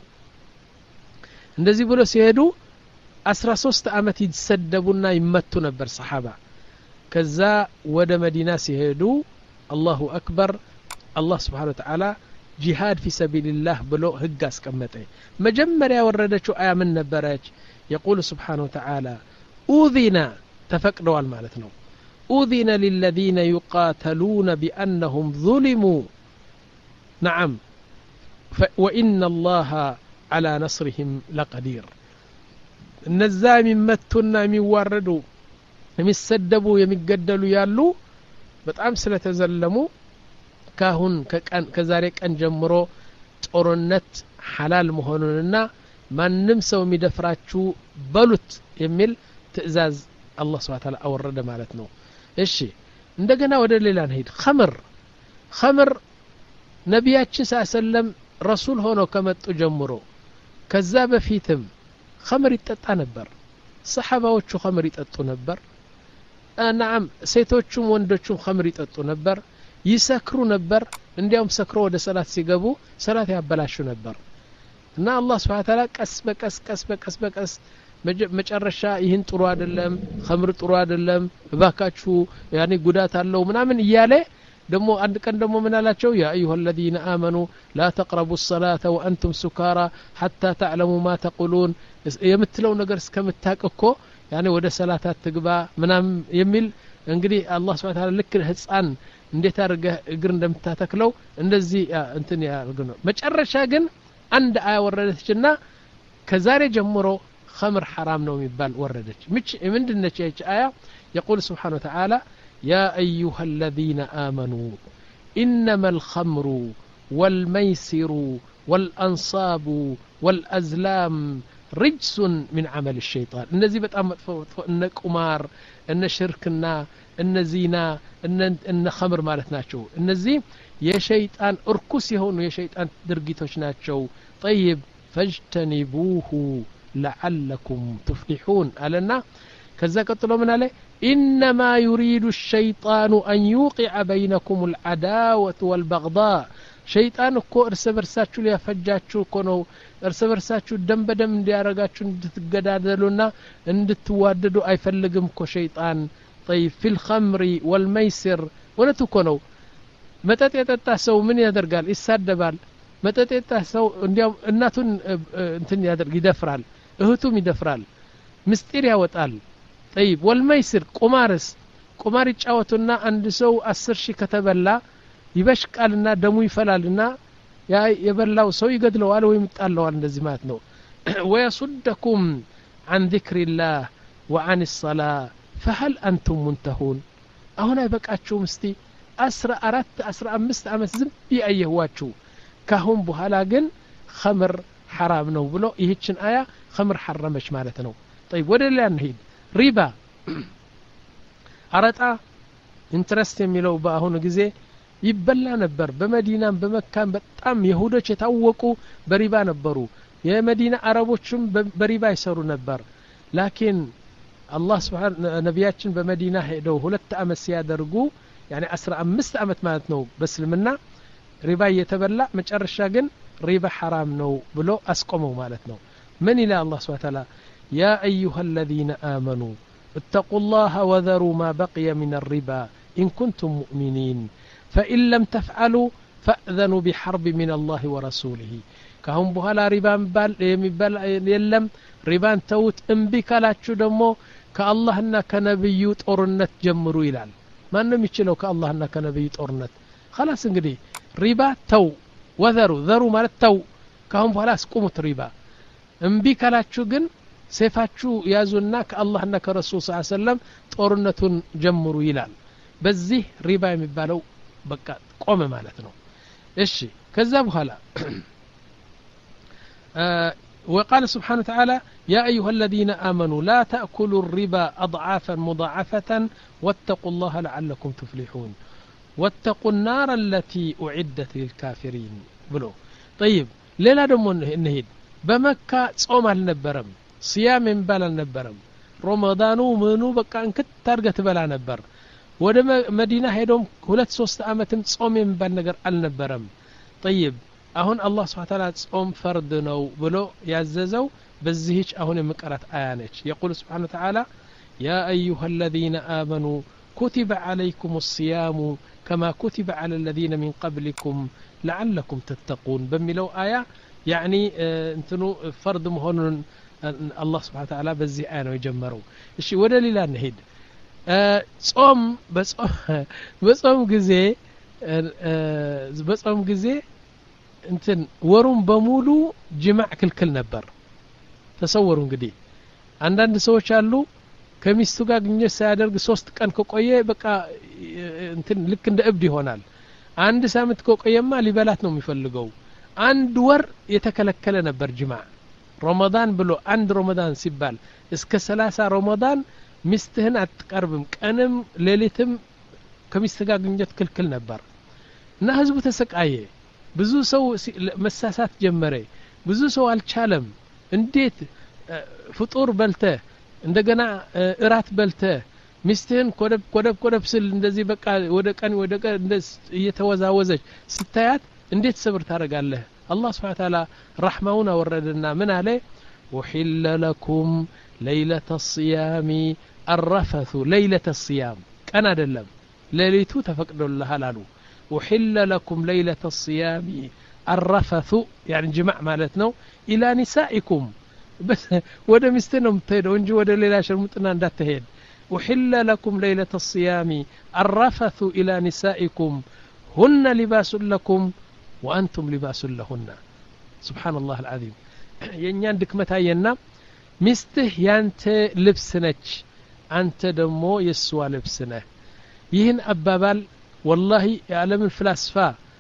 እንደዚህ ብሎ ሲሄዱ አስራ ሶስት አመት ይሰደቡና ይመቱ ነበር ሰሃባ ከዛ ወደ መዲና ሲሄዱ አላሁ አክበር አላህ Subhanahu Wa Ta'ala ጂሃድ في سبيل الله ብሎ ህግ አስቀመጠ መጀመሪያ ወረደችው አያ ምን ነበረች يقول سبحانه وتعالى أذن تفقدوا ማለት ነው أذن للذين يقاتلون بأنهم ظلموا نعم وإن الله على نصرهم لقدير النزام يمتنا يموردوا يمسدبوا يمجدلوا ያሉ በጣም ስለተዘለሙ ካሁን ከቀን ከዛሬ ቀን ጀምሮ ጦርነት ሐላል መሆኑንና ማንም ሰው የሚደፍራችሁ በሉት የሚል ትእዛዝ አላህ Subhanahu Wa Ta'ala አወረደ ማለት ነው እሺ እንደገና ወደ ሌላ እንሂድ ኸምር ኸምር ነቢያችን ሰለላም ረሱል ሆኖ ከመጡ ጀምሮ ከዛ በፊትም ኸምር ይጠጣ ነበር ሰሃባዎቹ ኸምር ይጠጡ ነበር نعم ሴቶቹም ወንዶቹም ኸምር ይጠጡ ነበር ይሰክሩ ነበር እንዲያውም ሰክሮ ወደ ሰላት ሲገቡ ሰላት ያበላሹ ነበር እና አላህ Subhanahu Wa Ta'ala ቀስ በቀስ ቀስ በቀስ በቀስ መጨረሻ ይህን ጥሩ አይደለም ኸምር ጥሩ አይደለም ባካችሁ ያኒ ጉዳት አለው ምናምን ይያለ ደሞ አንድ ቀን ደሞ ምን አላቸው ያ አዩሃ الذين آمنوا لا تقربوا الصلاة وأنتم سكارى حتى تعلموا ما تقولون የምትለው ነገር እስከምታቀኮ ያኒ ወደ ሰላት አትግባ ምናምን የሚል እንግዲህ አላህ Subhanahu Wa Ta'ala ልክ ህፃን እንዴት አርገህ እግር እንደምታተክለው እንደዚህ እንትን ያርግ ነው መጨረሻ ግን አንድ አያ ወረደችና ከዛሬ ጀምሮ ኸምር حرام ነው የሚባል ወረደች ምች ምንድነች ያቺ አያ يقول سبحانه وتعالى يا أيها الذين آمنوا إنما الخمر والميسر والأنصاب والأزلام رجس من عمل الشيطان النزي በጣም መጥፎ እነ ቁማር እነ ሽርክና እነ ዚና እነ እነ ኸምር ማለት ናቸው እነዚህ የሸይጣን እርኩስ የሆኑ የሸይጣን ድርጊቶች ናቸው طيب فاجتنبوه لعلكم تفلحون አለና ከዛ ቀጥሎ ምን አለ انما يريد الشيطان ان يوقع بينكم العداوه والبغضاء شيطان እኮ እርስ በርሳችሁ ሊያፈጃችሁ እኮ ነው እርስ በርሳችሁ ደም በደም እንዲያረጋችሁ እንድትገዳደሉና እንድትዋደዱ አይፈልግም እኮ ሸይጣን طيب في الخمر والميسر ወለቱ እኮ ነው መጠጥ የጠጣ ሰው ምን ያደርጋል ይሳደባል መጠጥ የጠጣ ሰው እንዲያው እናቱን እንትን ያደርግ ይደፍራል እህቱም ይደፍራል ምስጢር ያወጣል طيب والميسر ቁማርስ ቁማር ይጫወቱና አንድ ሰው አስር ሺህ ከተበላ ይበሽቃልና ደሙ ይፈላልና ያ የበላው ሰው ይገድለዋል ወይ ይጣላዋል እንደዚህ ማለት ነው ويصدكم عن ذكر الله وعن الصلاة فهل أنتم منتهون هنا يبقاچوم استي አስራ አራት አስራ አምስት አመት ዝም ቢያየዋችሁ ካሁን በኋላ ግን ኸምር حرام ነው ብሎ ይህችን አያ خمر حرمች ማለት ነው طيب ወደ ሌላ እንሂድ ሪባ አረጣ ኢንትረስት የሚለው በአሁኑ ጊዜ ይበላ ነበር በመዲናም በመካም በጣም ይሁዶች የታወቁ በሪባ ነበሩ የመዲና አረቦችም በሪባ ይሰሩ ነበር ላኪን አላህ Subhanahu ነብያችን በመዲና ሄደው ሁለት አመት ሲያደርጉ يعني አስራ አምስት አመት ማለት ነው በእስልምና ሪባ የተበላ መጨረሻ ግን ሪባ حرام ነው ብሎ አስቆመው ማለት ነው ምን ይላል አላህ Subhanahu Ta'ala يا ايها الذين امنوا اتقوا الله وذروا ما بقي من الربا ان كنتم مؤمنين فان لم تفعلوا فاذنوا بحرب من الله ورسوله كهم بኋላ ሪባ የሚባል የሚባል የለም ሪባን ተውት እምቢ ካላችሁ ደግሞ ከአላህና ከነብዩ ጦርነት ጀምሩ ይላል ማንም ይችላል ከአላህና ከነብዩ ጦርነት خلاص እንግዲህ ሪባ ተው ወዘሩ ዘሩ ማለት ተው ካሁን በኋላ አስቁሙት ሪባ እምቢ ካላችሁ ግን ሰይፋችሁ ያዙና ከአላህና ከረሱል ሰለላሁ ዐለይሂ ወሰለም ጦርነቱን ጀምሩ ይላል በዚህ ሪባ የሚባለው በቃ ቆመ ማለት ነው እሺ ከዛ በኋላ وقال سبحانه وتعالى يا أيها الذين آمنوا لا تأكلوا الربا أضعافا مضاعفة واتقوا الله لعلكم تفلحون واتقوا النار التي أعدت للكافرين بلو طيب ليلا دمو نهيد بمكة صوم النبرم صيام بلا النبرم رمضانو منو بقى انكت تارجت بلا نبر ወደ መዲና ሄዶም ሁለት ሶስት አመትም ጾም የሚባል ነገር አልነበረም طيب አሁን አላህ Subhanahu Ta'ala ጾም ፈርድ ነው ብሎ ያዘዘው በዚህች አሁን የምቀራት አያ ነች يقول سبحانه وتعالى يا ايها الذين امنوا كتب عليكم الصيام كما كتب على الذين من قبلكم لعلكم تتقون بملو آية يعني انتنو فرض مهون الله سبحانه وتعالى بزي آية ويجمروا الشي ودا ليلا نهيد ጾም በጾም ጊዜ በጾም ጊዜ እንትን ወሩን በሙሉ ጅማዕ ክልክል ነበር ተሰወሩ እንግዲህ አንዳንድ ሰዎች አሉ ከሚስቱ ጋር ግንኙነት ሳያደርግ ሶስት ቀን ከቆየ በቃ እንትን ልክ እንደ እብድ ይሆናል አንድ ሳምንት ከቆየማ ሊበላት ነው የሚፈልገው አንድ ወር የተከለከለ ነበር ጅማዕ ረመዳን ብሎ አንድ ረመዳን ሲባል እስከ ሰላሳ ረመዳን ሚስትህን አትቀርብም ቀንም ሌሊትም ከሚስት ጋር ግንኙነት ክልክል ነበር እና ህዝቡ ተሰቃየ ብዙ ሰው መሳሳት ጀመረ ብዙ ሰው አልቻለም እንዴት ፍጡር በልተ እንደገና እራት በልተ ሚስትህን ኮደብ ኮደብ ኮደብ ስል እንደዚህ በቃ ወደ ቀን ወደ ቀን እንደዚህ እየተወዛወዘች ስታያት እንዴት ሰብር ታረጋለህ አላህ Subhanahu Ta'ala ረህማውን አወረደና ምን አለ وحل لكم ليلة الصيام الرفث ليلة الصيام كان አይደለም ሌሊቱ ተፈቅዶልሃል አሉ وحل لكم ليلة الصيام الرفث يعني جماع ማለት ነው الى نسائكم بس ወደ ሚስት ነው የምትሄደው እንጂ ወደ ሌላ ሸርሙጥና እንዳትሄድ وحل لكم ليلة الصيام الرفث الى نسائكم هن لباس لكم وانتم لباس لهن سبحان الله العظيم የኛን ድክመት አየና ሚስትህ ያንተ ልብስ ነች አንተ ደግሞ የሷ ልብስ ነህ ይህን አባባል والله የዓለምን ፍልስፋ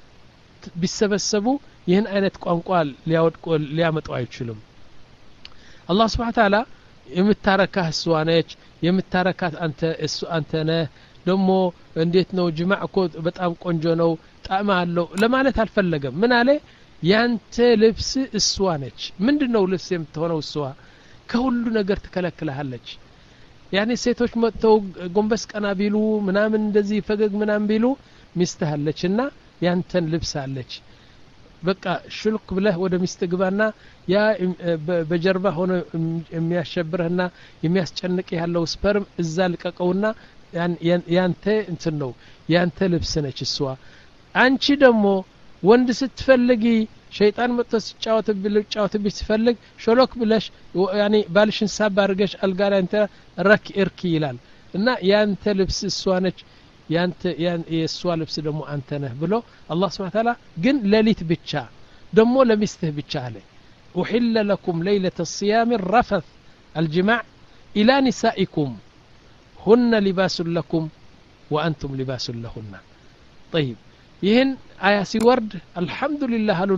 ቢሰበሰቡ ይህን አይነት ቋንቋ ሊያወድቁ ሊያመጡ አይችሉም አላህ Subhanahu Ta'ala የምታረካህ እሷ ነች የምታረካት አንተ እሱ አንተ ነህ ደግሞ እንዴት ነው ጅማዕ እኮ በጣም ቆንጆ ነው ጣዕም አለው ለማለት አልፈለገም ምን አለ ያንተ ልብስ እሷ ነች ምንድነው ልብስ የምትሆነው እሷ ከሁሉ ነገር ተከለክለሃለች ያኔ ሴቶች መጥተው ጎንበስ ቀና ቢሉ ምናምን እንደዚህ ፈገግ ምናምን ቢሉ ሚስትሃለችና ያንተን ልብስ አለች በቃ ሽልክ ብለህ ወደ ሚስት ግባና ያ በጀርባ ሆኖ የሚያሸብርህና የሚያስጨንቅ ያለው ስፐርም እዛ ልቀቀውና ያንተ እንትን ነው ያንተ ልብስ ነች እሷ አንቺ ደግሞ ወንድ ስትፈልጊ ሸይጣን መጥቶ ሲጫወት ቢልጫወት ቢስፈልግ ሾሎክ ብለሽ ያኒ ባልሽን ሳብ አርገሽ አልጋ ላይ አንተ ረክ እርኪ ይላል እና ያንተ ልብስ እሷ ነች ያንተ የእሷ ልብስ ደግሞ አንተ ነህ ብሎ አላህ Subhanahu Ta'ala ግን ሌሊት ብቻ ደግሞ ለሚስትህ ብቻ አለ وحل لكم ليلة الصيام الرفث الجماع إلى نسائكم هن لباس لكم وأنتم لباس لهن طيب ይህን አያ ሲወርድ አልহামዱሊላህ አሉና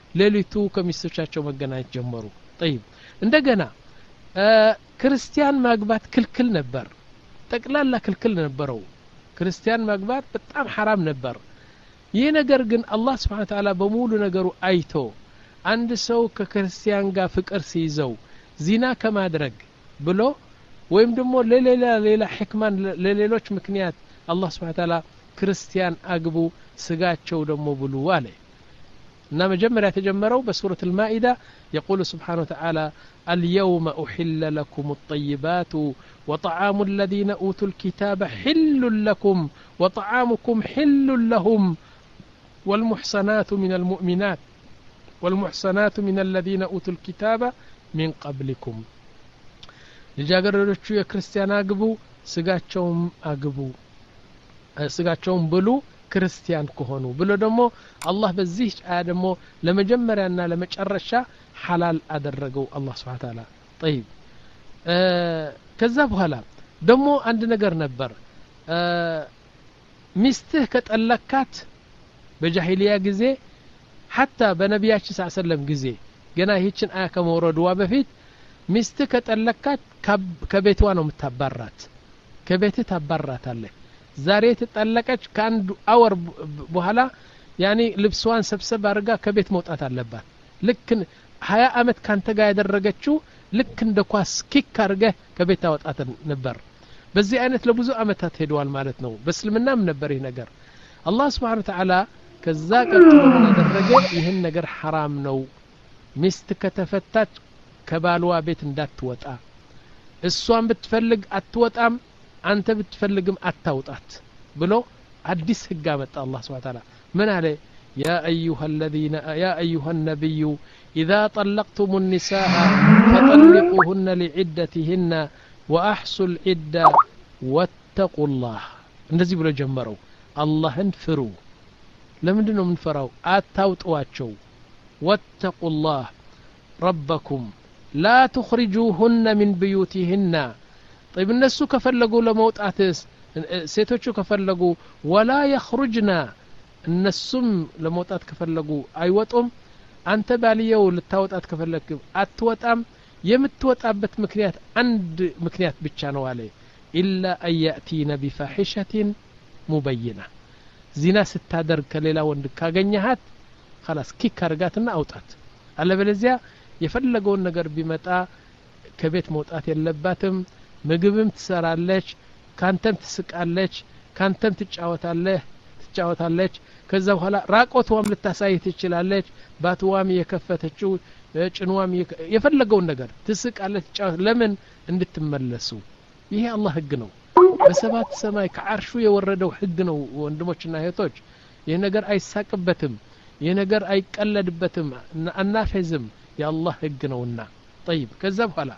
ሌሊቱ ከሚስቶቻቸው መገናኘት ጀመሩ طيب እንደገና ክርስቲያን ማግባት ክልክል ነበር ጠቅላላ ክልክል ነበረው ክርስቲያን ማግባት በጣም حرام ነበር ይሄ ነገር ግን አላህ Subhanahu Wa Ta'ala በሙሉ ነገሩ አይቶ አንድ ሰው ከክርስቲያን ጋር ፍቅር ሲይዘው ዚና ከማድረግ ብሎ ወይም ደግሞ ለሌላ ሌላ ሕክማን ለሌሎች ምክንያት አላህ Subhanahu Wa Ta'ala ክርስቲያን አግቡ ስጋቸው ደግሞ ብሉ አለ እና መጀመሪያ ተጀመረው በሱረት አልማኢዳ يقول سبحانه وتعالى اليوم أحل لكم الطيبات وطعام الذين أوتوا الكتاب حل لكم وطعامكم حل لهم والمحصنات من المؤمنات والمحصنات من الذين أوتوا الكتاب من قبلكم ልጃገረዶቹ የክርስቲያን አግቡ ስጋቸውም አግቡ ስጋቸውም ብሉ ክርስቲያን ከሆኑ ብሎ ደግሞ አላህ በዚህ አያ ደግሞ ለመጀመሪያና ለመጨረሻ ሐላል አደረገው አላህ Subhanahu Wa Ta'ala طيب ከዛ በኋላ ደግሞ አንድ ነገር ነበር ሚስትህ ከጠለካት በጃሂሊያ ጊዜ حتى በነቢያችን ሰለላሁ ዐለይሂ ወሰለም ጊዜ ገና ይህችን አያ ከመውረዷ በፊት ሚስትህ ከጠለካት ከቤቷ ነው የምታባራት ከቤትህ ታባራታለህ ዛሬ ተጠለቀች ከአንድ አወር በኋላ ያኒ ልብሷን ሰብሰብ አድርጋ ከቤት መውጣት አለባት ልክ ሀያ አመት ካንተ ጋር ያደረገችው ልክ እንደ ኳስ ኪክ አድርገህ ከቤት ታወጣት ነበር በዚህ አይነት ለብዙ አመታት ሄደዋል ማለት ነው በእስልምናም ነበር ይሄ ነገር አላህ Subhanahu Wa Ta'ala ከዛ ቀጥሎ ምን አደረገ ይሄን ነገር حرام ነው ሚስት ከተፈታች ከባልዋ ቤት እንዳትወጣ እሷን ብትፈልግ አትወጣም አንተ ብትፈልግም አታውጣት ብሎ አዲስ ህግ አመጣ አላህ Subhanahu Wa Ta'ala ምን አለ يا ايها الذين يا ايها النبي اذا طلقتم النساء فطلقوهن لعدتهن واحصوا العده واتقوا الله እንደዚህ ብሎ ጀመረው አላህን ፍሩ ለምንድነው የምንፈራው አታውጧቸው واتقوا الله ربكم لا تخرجوهن من بيوتهن طيب الناس كفلقوا لموطاتس ሴቶቹ ከፈለጉ ولا يخرجنا እነሱም ለመውጣት ከፈለጉ አይወጡም አንተ ባልየው ልታወጣት ከፈለክ አትወጣም የምትወጣበት ምክንያት አንድ ምክንያት ብቻ ነው አለ إلا أن يأتين بفاحشة مبينة ዚና ስታደርግ ከሌላ ወንድ ካገኘሃት خلاص ኪክ አርጋትና አውጣት አለበለዚያ የፈለገውን ነገር ቢመጣ ከቤት መውጣት የለባትም ምግብም ትሰራለች ካንተም ትስቃለች ካንተም ትጫወታለች ትጫወታለች ከዛ በኋላ ራቆቷም ልታሳይ ትችላለች ባትዋም የከፈተችው ጭንዋም የፈለገውን ነገር ትስቃለች ትጫወት ለምን እንድትመለሱ ይሄ አላህ ህግ ነው በሰባት ሰማይ ከአርሹ የወረደው ህግ ነው ወንድሞችና እህቶች ይሄ ነገር አይሳቅበትም ይሄ ነገር አይቀለድበትም አናፈዝም የአላህ ህግ ነውና طيب ከዛ በኋላ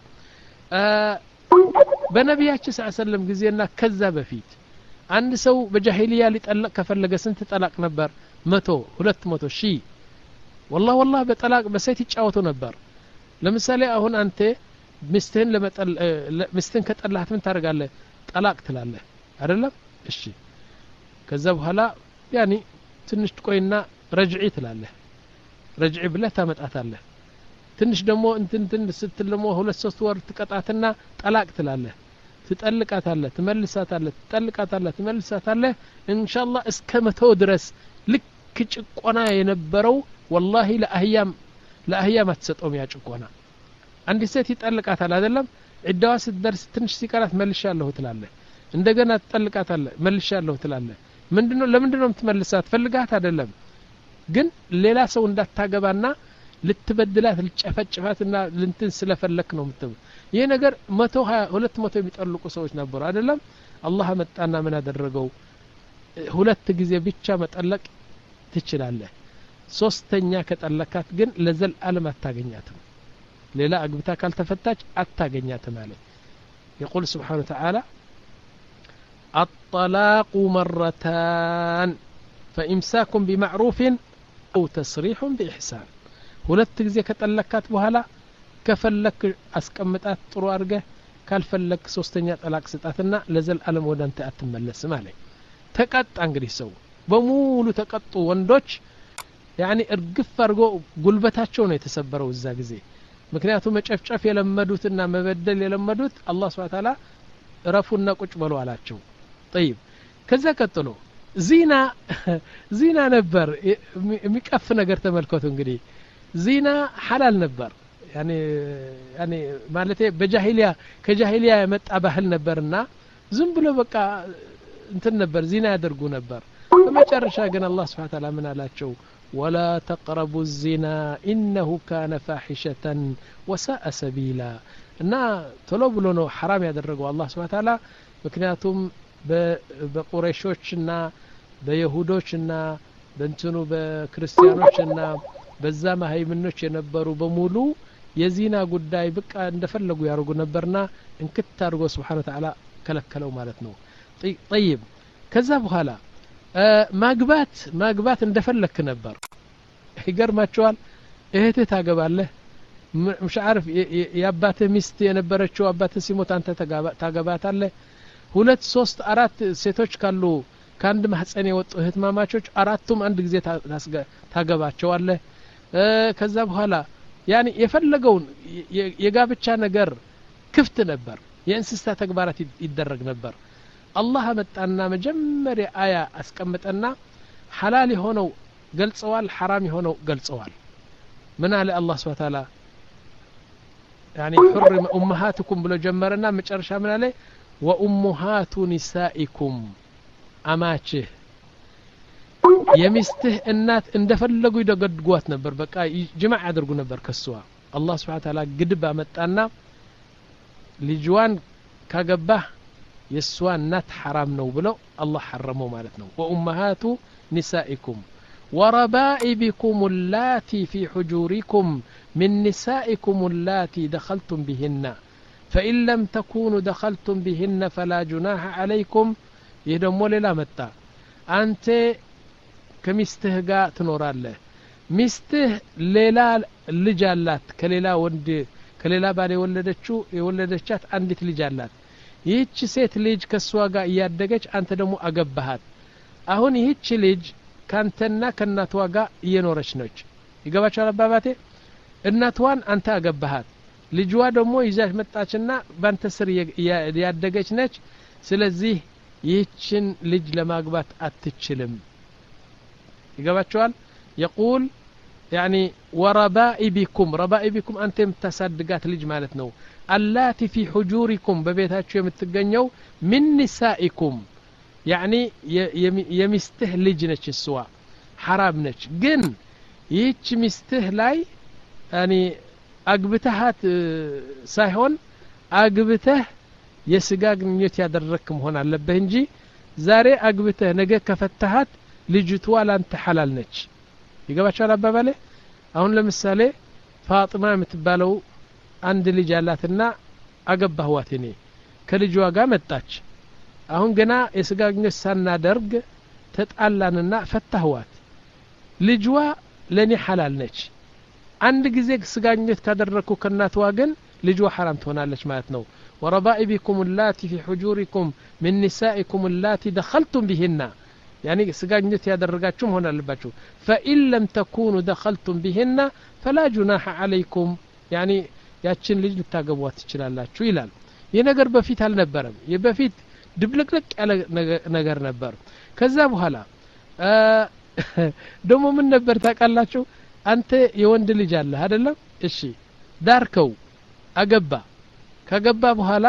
በነቢያችን ሰለላሁ ዐለይሂ ወሰለም ጊዜና ከዛ በፊት አንድ ሰው በጃሂሊያ ሊጠለቅ ከፈለገ ስንት ጠላቅ ነበር መቶ ሁለት መቶ ሺህ والله والله በጠላቅ በሴት ይጫወቱ ነበር ለምሳሌ አሁን አንተ ሚስትህን ለመጠል ሚስትህን ከጠላህት ምን ታደርጋለህ ጠላቅ ትላለህ አይደለም እሺ ከዛ በኋላ ያኒ ትንሽ ቆይና ረጅዒ ትላለህ ረጅዒ ብለህ ታመጣታለህ ትንሽ ደግሞ እንትን እንትን ስትልሞ ሁለት ሶስት ወር ትቀጣትና ጠላቅ ትላለህ ትጠልቃታለህ ትመልሳታለህ ትጠልቃታለህ ትመልሳታለህ ኢንሻአላህ እስከ መቶ ድረስ ልክ ጭቆና የነበረው والله ለአህያም ለአህያም አትሰጠውም ያ ጭቆና አንድ ሴት ይጠልቃታል አይደለም ዕዳዋ ስትደርስ ትንሽ ሲቀራት መልሻለሁ ትላለህ እንደገና ትጠልቃታለህ መልሻለሁ ትላለህ ምንድነው ለምንድነው የምትመልሳት ፈልጋት አይደለም ግን ሌላ ሰው እንዳታገባና ልትበድላት ልትጨፈጭፋትና ልንትን ስለፈለክ ነው የምትው ይሄ ነገር መቶ ሁለት መቶ የሚጠልቁ ሰዎች ነበሩ አይደለም አላህ መጣና ምን አደረገው ሁለት ጊዜ ብቻ መጠለቅ ትችላለህ ሶስተኛ ከጠለካት ግን ለዘል ዓለም አታገኛትም ሌላ አግብታ ካልተፈታች አታገኛትም አለ يقول سبحانه وتعالى الطلاق مرتان فإمساك بمعروف أو تسريح بإحسان ሁለት ጊዜ ከጠለካት በኋላ ከፈለክ አስቀምጣት ጥሩ አርገ ካልፈለክ ሶስተኛ ጠላቅ ስጣትና ለዘል ዓለም ወዳንተ አትመለስም አለ ተቀጣ እንግዲህ ሰው በሙሉ ተቀጡ ወንዶች يعني እርግፍ አድርጎ ጉልበታቸው ነው የተሰበረው እዛ ጊዜ ምክንያቱም መጨፍጨፍ የለመዱትና መበደል የለመዱት አላህ Subhanahu Ta'ala ረፉና ቁጭ በሉ አላቸው طيب ከዛ ቀጥሎ ዚና ዚና ነበር የሚቀፍ ነገር ተመልከቱ እንግዲህ ዚና ሐላል ነበር يعني يعني ማለት በጃሂሊያ ከጃሂሊያ የመጣ ባህል ነበርና ዝም ብሎ በቃ እንትን ነበር ዚና ያደርጉ ነበር በመጨረሻ ግን አላህ Subhanahu Ta'ala ምን አላቸው ولا تقربوا الزنا انه كان فاحشة وساء سبيلا እና ቶሎ ብሎ ነው حرام ያደረገው አላህ Subhanahu Ta'ala ምክንያቱም በቁረይሾችና በይሁዶችና በእንትኑ በክርስቲያኖችና በዛ ማህይምኖች የነበሩ በሙሉ የዚና ጉዳይ በቃ እንደፈለጉ ያርጉ ነበርና እንክት አድርጎ Subhanahu Ta'ala ከለከለው ማለት ነው طيب ከዛ በኋላ ማግባት ማግባት እንደፈለክ ነበር ይገርማቸዋል እህትህ ታገባለህ مش عارف ያባትህ ሚስት የነበረችው አባትህ ሲሞት አንተ ታገባታለህ ሁለት ሶስት አራት ሴቶች ካሉ ካንድ ማህፀን የወጡ እህት ማማቾች አራቱም አንድ ጊዜ ታገባቸዋለህ ከዛ በኋላ ያኒ የፈለገውን የጋብቻ ነገር ክፍት ነበር የእንስሳ ተግባራት ይደረግ ነበር አላህ መጣና መጀመሪያ አያ አስቀምጠና ሐላል ሆነው ገልጸዋል حرام ሆነው ገልጸዋል ምን አለ አላህ Subhanahu Ta'ala يعني حرم امهاتكم ብሎ ጀመረና መጨረሻ ምን አለ وامهات نسائكم አማችህ የሚስትህ እናት እንደፈለጉ ይደገድጓት ነበር በቃ ጅማዕ ያደርጉ ነበር ከሷ አላህ Subhanahu Ta'ala ግድብ አመጣና ልጅዋን ካገባህ የሷ እናት حرام ነው ብለው አላህ حرمው ማለት ነው وامهات نسائكم وربائبكم اللاتي في حجوركم من نسائكم اللاتي دخلتم بهن فإن لم تكونوا دخلتم بهن فلا جناح عليكم يدمو ሌላ መጣ አንተ ከሚስትህ ጋር ትኖራለህ ሚስትህ ሌላ ልጅ አላት ከሌላ ወንድ ከሌላ ባል የወለደችው የወለደቻት አንዲት ልጅ አላት ይህች ሴት ልጅ ከሷ ጋር እያደገች አንተ ደግሞ አገባሃት አሁን ይህች ልጅ ካንተና ከናቷ ጋር እየኖረች ነች ይገባቻል አባባቴ እናቷን አንተ አገባሃት ልጅዋ ደግሞ ይዛች መጣችና ባንተ ስር ያደገች ነች ስለዚህ ይህችን ልጅ ለማግባት አትችልም ይገባቻል يقول يعني وربائبكم ربائبكم انتم تصدقات ልጅ ማለት ነው اللاتي في حجوركم በቤታችሁ የምትገኘው من نسائكم يعني የሚስትህ ልጅ ነች እሷ حرام ነች ግን ይህች ሚስትህ ላይ يعني አግብተሃት ሳይሆን አግብተህ የስጋ ግንኙነት ያደረክ መሆን አለበት እንጂ ዛሬ አግብተህ ነገ ከፈተሃት ልጅቷ ላንተ حلال ነች ይገባቻል አባባሌ አሁን ለምሳሌ ፋጢማ የምትባለው አንድ ልጅ አላትና አገባህዋት እኔ ከልጅዋ ጋር መጣች አሁን ገና የስጋ ግንኙነት ሳናደርግ ተጣላንና ፈታህዋት ልጅዋ ለኔ حلال ነች አንድ ጊዜ ስጋ ግንኙነት ካደረኩ ከናቷ ግን ልጅዋ حرام ትሆናለች ማለት ነው وربائبكم اللاتي في حجوركم من نسائكم اللاتي دخلتم بهن يعني ስጋ ግንኙነት ያደረጋችሁ መሆን አለባችሁ فإن لم تكونوا دخلتم بهن فلا جناح عليكم يعني ያችን ልጅ ልታገቧት ትችላላችሁ ይላል ይሄ ነገር በፊት አልነበረም የበፊት ድብልቅልቅ ያለ ነገር ነበር ከዛ በኋላ ደሞ ምን ነበር ታቃላችሁ አንተ የወንድ ልጅ አለ አይደለም እሺ ዳርከው አገባ ከገባ በኋላ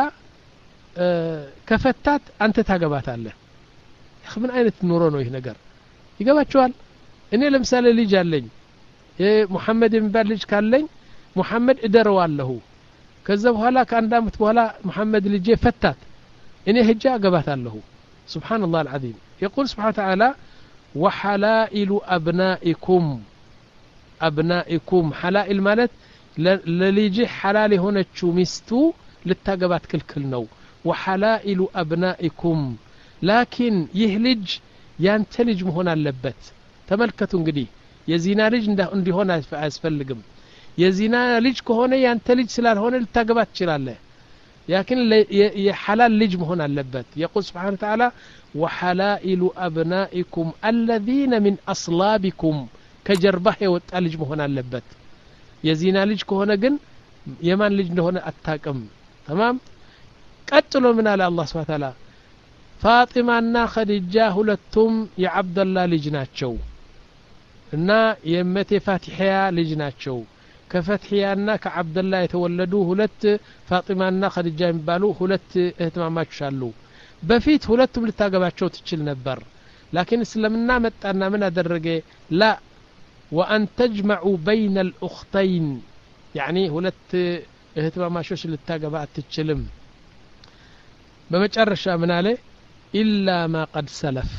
ከፈታት አንተ ታገባታለህ ምን አይነት ኑሮ ነው ይሄ ነገር ይገባችኋል እኔ ለምሳሌ ልጅ አለኝ የሙሐመድ የሚባል ልጅ ካለኝ ሙሐመድ እደረዋለሁ ከዛ በኋላ ከአንድ አመት በኋላ ሙሐመድ ልጅ ፈታት እኔ ሄጄ አገባታለሁ سبحان الله العظيم يقول سبحانه وتعالى وحلائل أبنائكم أبنائكم حلائل ማለት ለልጅ حلال የሆነችው ሚስቱ ልታገባት ክልክል ነው وحلائل أبنائكم لكن ይህ ልጅ ያንተ ልጅ መሆን አለበት ተመልከቱ እንግዲህ የዚና ልጅ እንዲሆን አያስፈልግም የዚና ልጅ ከሆነ ያንተ ልጅ ስላልሆነ ልታገባት ትችላለህ لكن የሐላል ልጅ መሆን አለበት يقول سبحانه وتعالى وحلائل أبنائكم الذين من أصلابكم ከጀርባህ የወጣ ልጅ መሆን አለበት የዚና ልጅ ከሆነ ግን የማን ልጅ እንደሆነ አታቅም تمام ቀጥሎ ምን አለ አላህ Subhanahu Wa Ta'ala ፋጢማና ኸዲጃ ሁለቱም የአብደላህ ልጅ ናቸው እና የመቴ ፋቲሂያ ልጅ ናቸው ከፈትሂያና ከአብደላህ የተወለዱ ሁለት ፋጢማና ኸዲጃ የሚባሉ ሁለት እህትማማቾች አሉ በፊት ሁለቱም ልታገባቸው ትችል ነበር لكن እስልምና መጣና ምን አደረገ لا وان تجمعوا بين الاختين يعني ሁለት እህትማማቾች ልታገባ አትችልም በመጨረሻ ምን አለ إلا ما قد سلف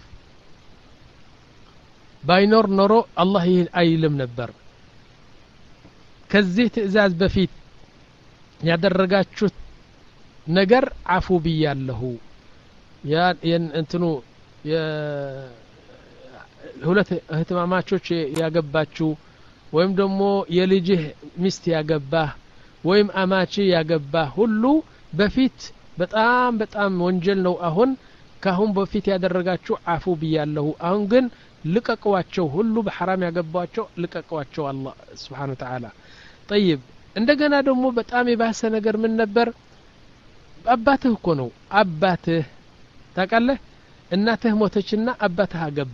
باينور نورو الله አይልም ነበር ከዚህ ትእዛዝ በፊት ያደረጋችሁት ነገር አፉ ብያለሁ ያ እንትኑ ሁለት እህትማማቾች ያገባችሁ ወይም ደግሞ የልጅህ ሚስት ያገባ ወይም አማቺ ያገባ ሁሉ በፊት በጣም በጣም ወንጀል ነው አሁን ካሁን በፊት ያደረጋችሁ አፉ ብያለሁ አሁን ግን ልቀቀዋቸው ሁሉ በሐራም ያገባቸው ልቀቀዋቸው አላህ Subhanahu Wa Ta'ala طيب እንደገና ደግሞ በጣም የባሰ ነገር ምን ነበር አባትህ እኮ ነው አባትህ ታውቃለህ እናትህ ሞተችና አባትህ አገባ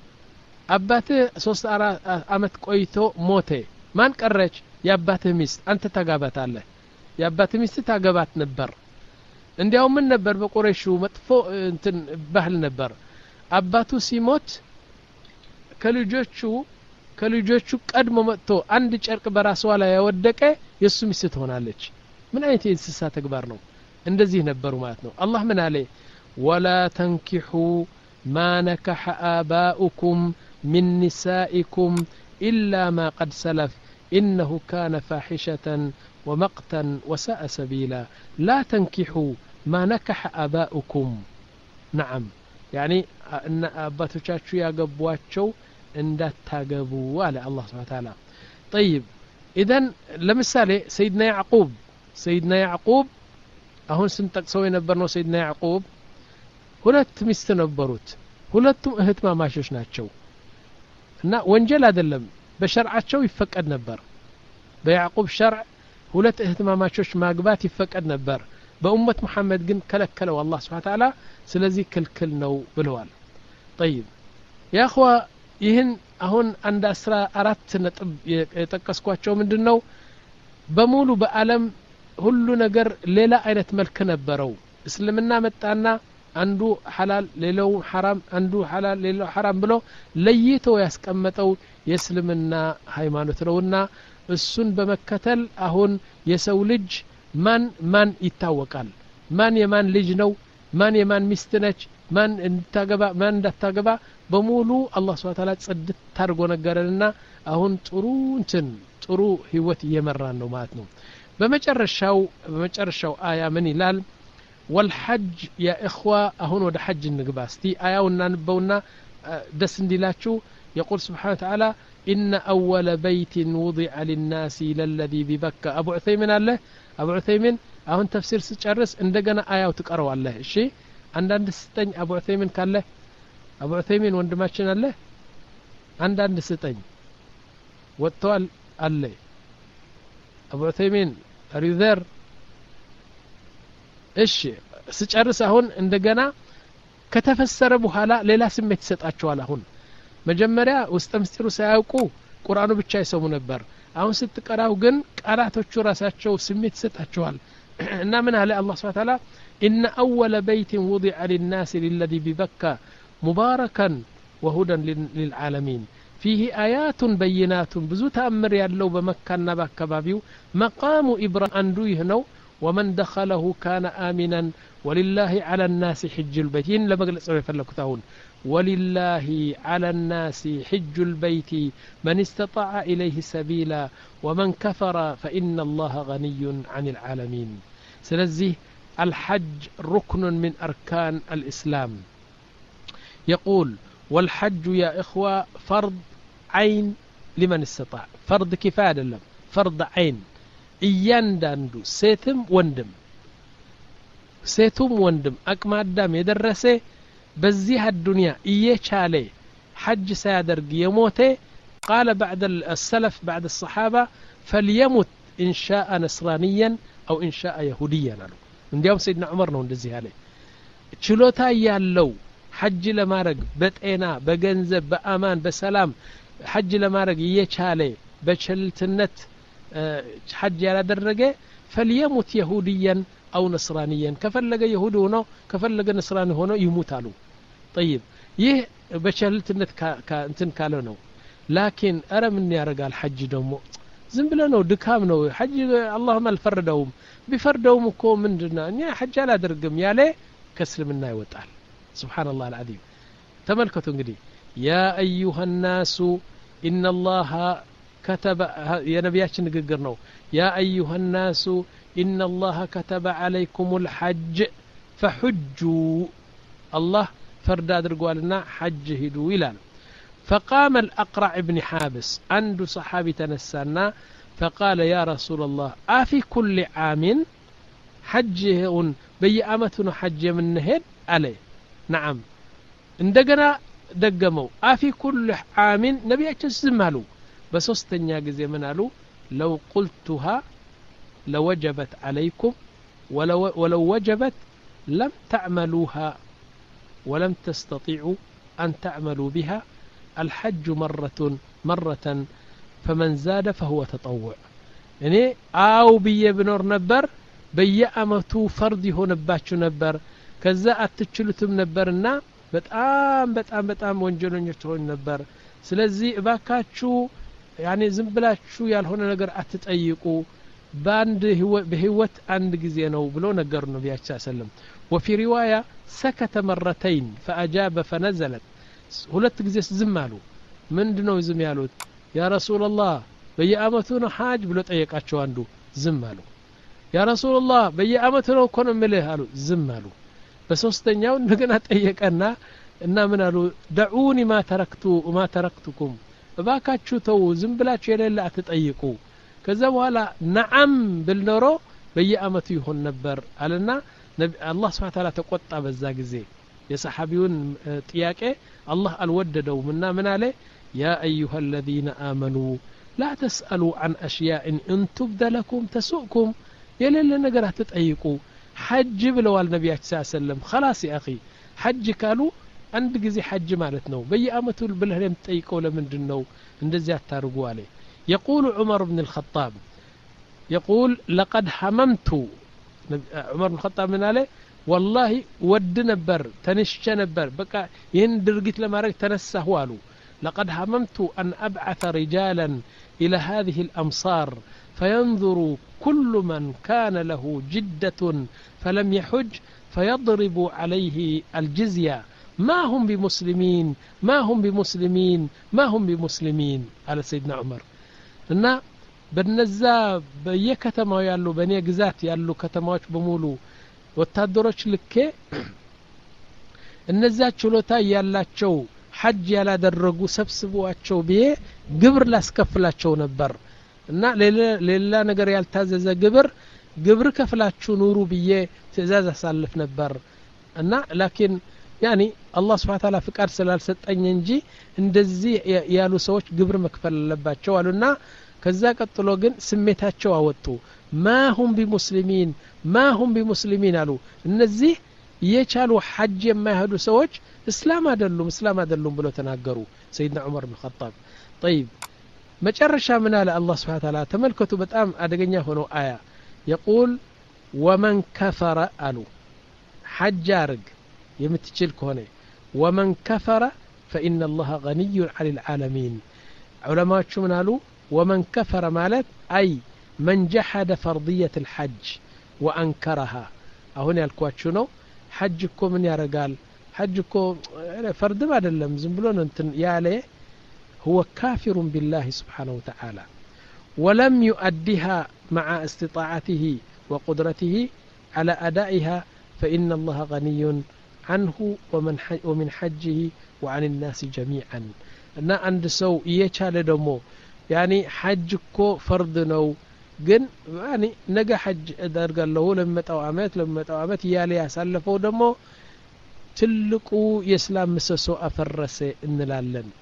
አባትህ ሶስት አመት ቆይቶ ሞተ ማን ቀረች የአባትህ ሚስት አንተ ታጋባታለህ የአባትህ ሚስት ታገባት ነበር እንዲያው ምን ነበር በቁረይሹ መጥፎ እንትን ባህል ነበር አባቱ ሲሞት ከልጆቹ ከልጆቹ ቀድሞ መጥቶ አንድ ጨርቅ በራሷ ላይ ያወደቀ የሱ ሚስት ትሆናለች ምን አይነት እንስሳ ተግባር ነው እንደዚህ ነበሩ ማለት ነው አላህ ምን አለ ولا تنكحوا ما نكح آباؤكم من نسائكم إلا ما قد سلف إنه كان فاحشة ومقتا وساء سبيلا لا تنكحوا ما نكح آباؤكم نعم يعني ان اباتوچاچو ያገቧቸው እንዳታገቡ አለ አላህ Subhanahu Wa Ta'ala طيب اذا ለምሳሌ سيدنا يعقوب سيدنا يعقوب አሁን ስንጠቅሰው የነበርነው سيدنا يعقوب ሁለት ሚስት ነበሩት ሁለቱም እህትማማቾች ናቸው እና ወንጀል አይደለም በሸርዓቸው ይፈቀድ ነበር በያዕቁብ ሸርዕ ሁለት እህትማማቾች ማግባት ይፈቀድ ነበር በኡመት መሐመድ ግን ከለከለው አላህ Subhanahu Wa Ta'ala ስለዚህ ክልክል ነው ብለዋል طيب يا اخوا ይህን አሁን አንድ አስራ አራት ነጥብ የጠቀስኳቸው ምንድነው በሙሉ በአለም ሁሉ ነገር ሌላ አይነት መልክ ነበረው እስልምና መጣና አንዱ ሐላል ሌላው ሐራም አንዱ ሐላል ሌላው ሐራም ብሎ ለይቶ ያስቀመጠው የእስልምና ሃይማኖት ነውና እሱን በመከተል አሁን የሰው ልጅ ማን ማን ይታወቃል ማን የማን ልጅ ነው ማን የማን ሚስት ነች ማን እንታገባ ማን እንዳታገባ በሙሉ አላህ Subhanahu Wa Ta'ala ጽድት ታርጎ ነገረና አሁን ጥሩ እንትን ጥሩ ህይወት እየመራን ነው ማለት ነው በመጨረሻው በመጨረሻው አያ ምን ይላል والحج يا اخوه اهون ود حج نغبا استي اياونا نبونا دس انديلاچو يقول سبحانه وتعالى ان اول بيت وضع للناس للذي ببكة ابو عثيمين الله ابو عثيمين اهون تفسير سጨርስ እንደገና አያው ትቀርዋለህ እሺ አንዳንድ ስጠኝ አቡ ዑሰይሚን ካለ አቡ ዑሰይሚን ወንድማችን አለ አንዳንድ ስጠኝ ወጥቷል አለ አቡ ዑሰይሚን አሪዘር እሺ ስጨርስ አሁን እንደገና ከተፈሰረ በኋላ ሌላ ስሜት ይሰጣቸዋል አሁን መጀመሪያ ውስጥ ምስጢሩ ሳያውቁ ቁርአኑ ብቻ ይሰሙ ነበር አሁን ስትቀራው ግን ቃላቶቹ ራሳቸው ስሜት ይሰጣቸዋል እና ምን አለ አላህ Subhanahu Wa Ta'ala إن أول بيت وضع للناس للذي ببكة مباركا وهدى للعالمين فيه آيات بينات بزو تأمر يالله بمكة نباك كبابيو مقام إبراهيم أندوه نو ومن دخله كان آمنا ولله على الناس حج البيت لما قلت سوف يفلكتهون ولله على الناس حج البيت من استطاع إليه سبيلا ومن كفر فإن الله غني عن العالمين سلزيه الحج ركن من أركان الإسلام يقول والحج يا إخوة فرض عين لمن استطاع فرض كفاية لهم فرض عين እያንዳንዱ ሴትም ወንድም ሴቱም ወንድም አቅመ አዳም የደረሰ በዚህ አዱንያ እየቻለ ሐጅ ሳያደርግ የሞተ قال بعد السلف بعد الصحابة فليمت إن شاء نصرانيا أو إن شاء يهوديا قالوا እንዲያውም سيدنا عمر ነው እንደዚህ ያለ ችሎታ ያለው ሐጅ ለማድረግ በጤና በገንዘብ በአማን በሰላም ሐጅ ለማድረግ እየቻለ በቸልትነት ሐጅ ያላደረገ فليمت يهوديا أو نصرانيا كفلق يهود ሆኖ كفلق نصراني ሆኖ ይሙታሉ طيب ይህ በቸልትነት እንትን ካለ ነው ላኪን አረ ምን ያረጋል ሐጅ ደግሞ ዝም ብለ ነው ድካም ነው ሐጅ اللهم الفردውም ቢፈርደውም እኮ ምንድነው እኛ ሐጅ አላደርግም ያለ ከእስልምና ይወጣል سبحان الله العظيم ተመልከቱ እንግዲህ يا ايها الناس ان الله كتب يا نبيያችን ንግግር ነው يا ايها الناس ان الله كتب عليكم الحج فحجوا الله فرد አድርጓልና ሐጅ ሂዱ ይላል فقام الأقرع بن حابس عند صحابي تنسانا فقال يا رسول الله أفي كل عام حجهن بيأمتنا حج من نهد عليه نعم عندنا دقموا أفي كل عام نبي أتسمالو بس استنيا جزي منالو لو قلتها لوجبت عليكم ولو, ولو وجبت لم تعملوها ولم تستطيعوا أن تعملوا بها الحج مرة مرة فمن زاد فهو تطوع يعني أو بي بنور نبر بيأمتو فرد هونباتشو نبر كذا أتتشلتم نبرنا بتأم بتأم بتأم وانجلون يرتون نبر سلزي باكاتشو يعني زنبلاتشو يالهون نقر أتتأيقو باند هو بهوت عند جزينو بلو نقر النبي صلى الله عليه وسلم وفي رواية سكت مرتين فأجاب فنزلت ሁለት ጊዜ ዝም አሉ ምንድነው ዝም ያሉት ያ ረሱላህ በየአመቱ ነው ሐጅ ብሎ ጠየቃቸው አንዱ ዝም አሉ ያ ረሱላህ በየአመቱ ነው እኮ ነው ምልህ አሉ ዝም አሉ በሶስተኛው እንደገና ጠየቀና እና ምን አሉ ደዑኒ ማ ተረክቱ ማ ተረክቱኩም እባካችሁ ተው ዝም ብላችሁ የሌለ አትጠይቁ ከዛ በኋላ ነዓም ብልኖሮ በየአመቱ ይሆን ነበር አለና አላህ Subhanahu Wa Ta'ala ተቆጣ በዛ ጊዜ የሰሐቢውን ጥያቄ الله الوددو منا من عليه يا أيها الذين آمنوا لا تسألوا عن أشياء إن تبد لكم تسؤكم يلي نقرأ تتأيقوا حج بلو النبي صلى الله عليه وسلم خلاص يا أخي حج قالوا عند جزي حج مالتنو بي أمتوا بالهلم تأيقوا لمن جنو اندزي التارقوا عليه يقول عمر بن الخطاب يقول لقد حممت عمر بن الخطاب من عليه والله ود نبر تنشش نبر بقى يندرقت لما رأيت تنسه والو لقد هممت أن أبعث رجالا إلى هذه الأمصار فينظر كل من كان له جدة فلم يحج فيضرب عليه الجزية ما هم بمسلمين ما هم بمسلمين ما هم بمسلمين على سيدنا عمر إن بالنزا بيكتما يالو بني قزات يالو كتماوش بمولو ወታደሮች ልኬ እነዛ ችሎታ ያላቸው ሐጅ ያላደረጉ ሰብስቧቸው ቢዬ ግብር ላስከፍላቸው ነበር እና ሌላ ነገር ያልታዘዘ ግብር ግብር ከፍላችሁ ኑሩ ብዬ ትእዛዝ አሳልፍ ነበር እና ላኪን ያኒ አላህ Subhanahu Wa Ta'ala ፍቃድ ስላልሰጠኝ እንጂ እንደዚህ ያሉ ሰዎች ግብር መክፈል አለባቸው አሉና ከዛ ቀጥሎ ግን ስሜታቸው አወጡ ما هم بمسلمين ما هم بمسلمين አሉ እነዚህ የቻሉ ሐጅ የማይሄዱ ሰዎች እስላም አይደሉም እስላም አይደሉም ብለው ተናገሩ سيدنا عمر بن الخطاب طيب መጨረሻ ምን አለ አላህ Subhanahu Wa Ta'ala ተመልከቱ በጣም አደገኛ ሆኖ አያ يقول ومن كفر አሉ ሐጅ አርግ የምትችል ከሆነ ومن كفر فإن الله غني عن العالمين علماء ምን አሉ ومن كفر ማለት أي من جحد فرضية الحج وأنكرها أهون يالكواتشو نو حجكو من يارقال حجكو فرد ما دلم زنبلون انتن يالي هو كافر بالله سبحانه وتعالى ولم يؤديها مع استطاعته وقدرته على أدائها فإن الله غني عنه ومن, ومن حجه وعن الناس جميعا أن عند سو يشال دمو يعني حجكو فرد نو ግን يعني ነገ ሐጅ አደርጋለሁ ለመጣው አመት ለመጣው አመት ያለ ያሳለፈው ደግሞ ትልቁ የእስላም ምሰሶ አፈረሰ እንላለን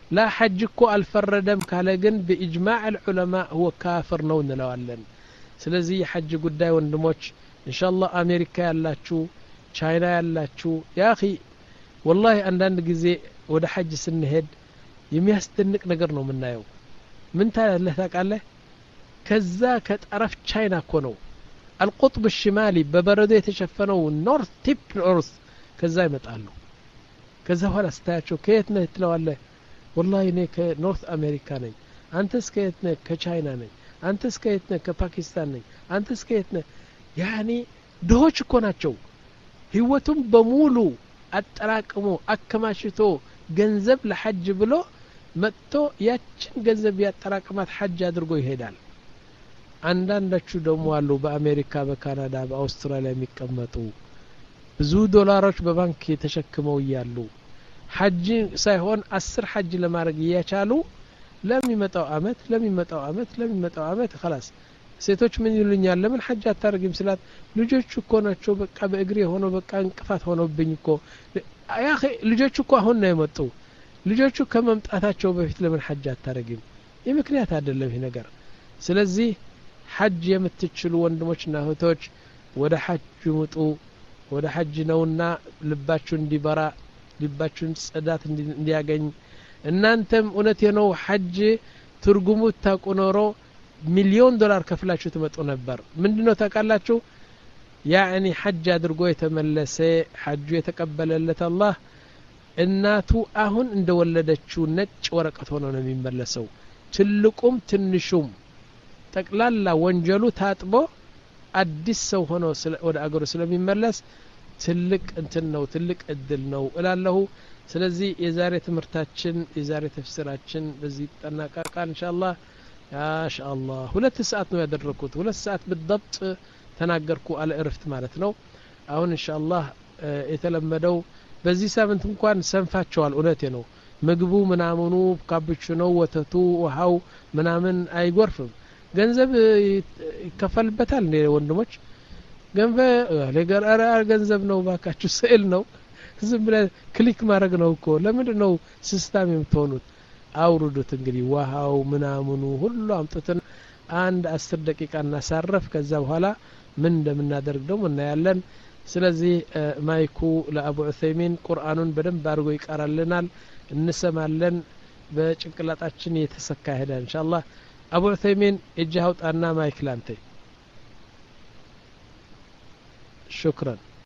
لا حجكو الفردم قال جن باجماع العلماء هو كافر نو نلوالن ስለዚህ حج ጉዳይ ወንድሞች ኢንሻአላህ አሜሪካ ያላችሁ ቻይና ያላችሁ ያኺ والله አንዳንድ ጊዜ ወደ حج ስንሄድ የሚያስደንቅ ነገር ነው የምናየው ምን ታለህ ታውቃለህ ከዛ ከጠረፍ ቻይና እኮ ነው القطب الشمالي በበረዶ የተሸፈነው ኖርት ቲፕ ኖርት ከዛ ይመጣሉ ከዛ ኋላ ስታያቸው ከየት ነህ ትለዋለህ والله እኔ ከኖርት አሜሪካ ነኝ አንተስ ከየት ነህ ከቻይና ነኝ አንተስ ከየት ነህ ከፓኪስታን ነኝ አንተስ ከየት ነህ ያኒ ድሆች እኮ ናቸው ህይወቱም በሙሉ አጠራቅሞ አከማችቶ ገንዘብ ለሐጅ ብሎ መጥቶ ያችን ገንዘብ ያጠራቅማት ሐጅ አድርጎ ይሄዳል አንዳንዶቹ ደግሞ አሉ በአሜሪካ በካናዳ በአውስትራሊያ የሚቀመጡ ብዙ ዶላሮች በባንክ ተሸክመው ይያሉ ሐጅ ሳይሆን አስር ሐጅ ለማድረግ እያቻሉ ለሚመጣው አመት ለሚመጣው አመት ለሚመጣው አመት خلاص ሴቶች ምን ይሉኛል ለምን ሐጅ አታርግም ስላት ልጆቹ እኮ ናቸው በቃ በእግሬ ሆኖ በቃ እንቅፋት ሆኖብኝ እኮ ያ اخي ልጆቹ እኮ አሁን ነው የመጡ ልጆቹ ከመምጣታቸው በፊት ለምን ሐጅ አታርግም የምክንያት አይደለም ይሄ ነገር ስለዚህ ሐጅ የምትችሉ ወንድሞችና እህቶች ወደ ሐጅ ውጡ ወደ ሐጅ ነውና ልባችሁ እንዲበራ ልባችሁን ጽዳት እንዲያገኝ እናንተም እውነት ነው ሐጅ ትርጉሙ ታቆኖሮ ሚሊዮን ዶላር ከፍላችሁ ትመጡ ነበር ምንድነው ታቃላችሁ ያኒ ሐጅ አድርጎ የተመለሰ ሐጁ የተቀበለለት አላህ እናቱ አሁን እንደወለደችው ነጭ ወረቀት ሆኖ ነው የሚመለሰው ትልቁም ትንሹም ጠቅላላ ወንጀሉ ታጥቦ አዲስ ሰው ሆኖ ወደ አገሩ ስለሚመለስ ትልቅ እንትን ነው ትልቅ እድል ነው እላለሁ ስለዚህ የዛሬ ትምርታችን የዛሬ ተፍሲራችን በዚህ ተጠናቀቃል ኢንሻአላህ ያሻአላህ ሁለት ሰዓት ነው ያደረኩት ሁለት ሰዓት بالضبط ተናገርኩ አለ እረፍት ማለት ነው አሁን ኢንሻአላህ የተለመደው በዚህ ሳምንት እንኳን ሰንፋቸዋል እውነቴ ነው ምግቡ ምናምኑ ካፕቹኖ ወተቱ ውሃው ምናምን አይጎርፍም ገንዘብ ይከፈልበታል እንደ ወንድሞች ገንዘብ ለገራራ ገንዘብ ነው ባካችሁ ስዕል ነው ዝም ብለ ክሊክ ማድረግ ነው እኮ ለምንድን ነው ሲስተም የምትሆኑት አውርዱት እንግዲህ ውሃው ምናምኑ ሁሉ አምጥተን አንድ አስር ደቂቃ እናሳረፍ ከዛ በኋላ ምን እንደምናደርግ ደግሞ እናያለን ስለዚህ ማይኩ ለአቡ ዑሰይሚን ቁርአኑን በደንብ አድርጎ ይቀራልናል እንሰማለን በጭንቅላታችን የተሰካ ሄዳል ኢንሻአላህ አቡ ዑሰይሚን እጅ አውጣና ማይክ ላንተ شكرا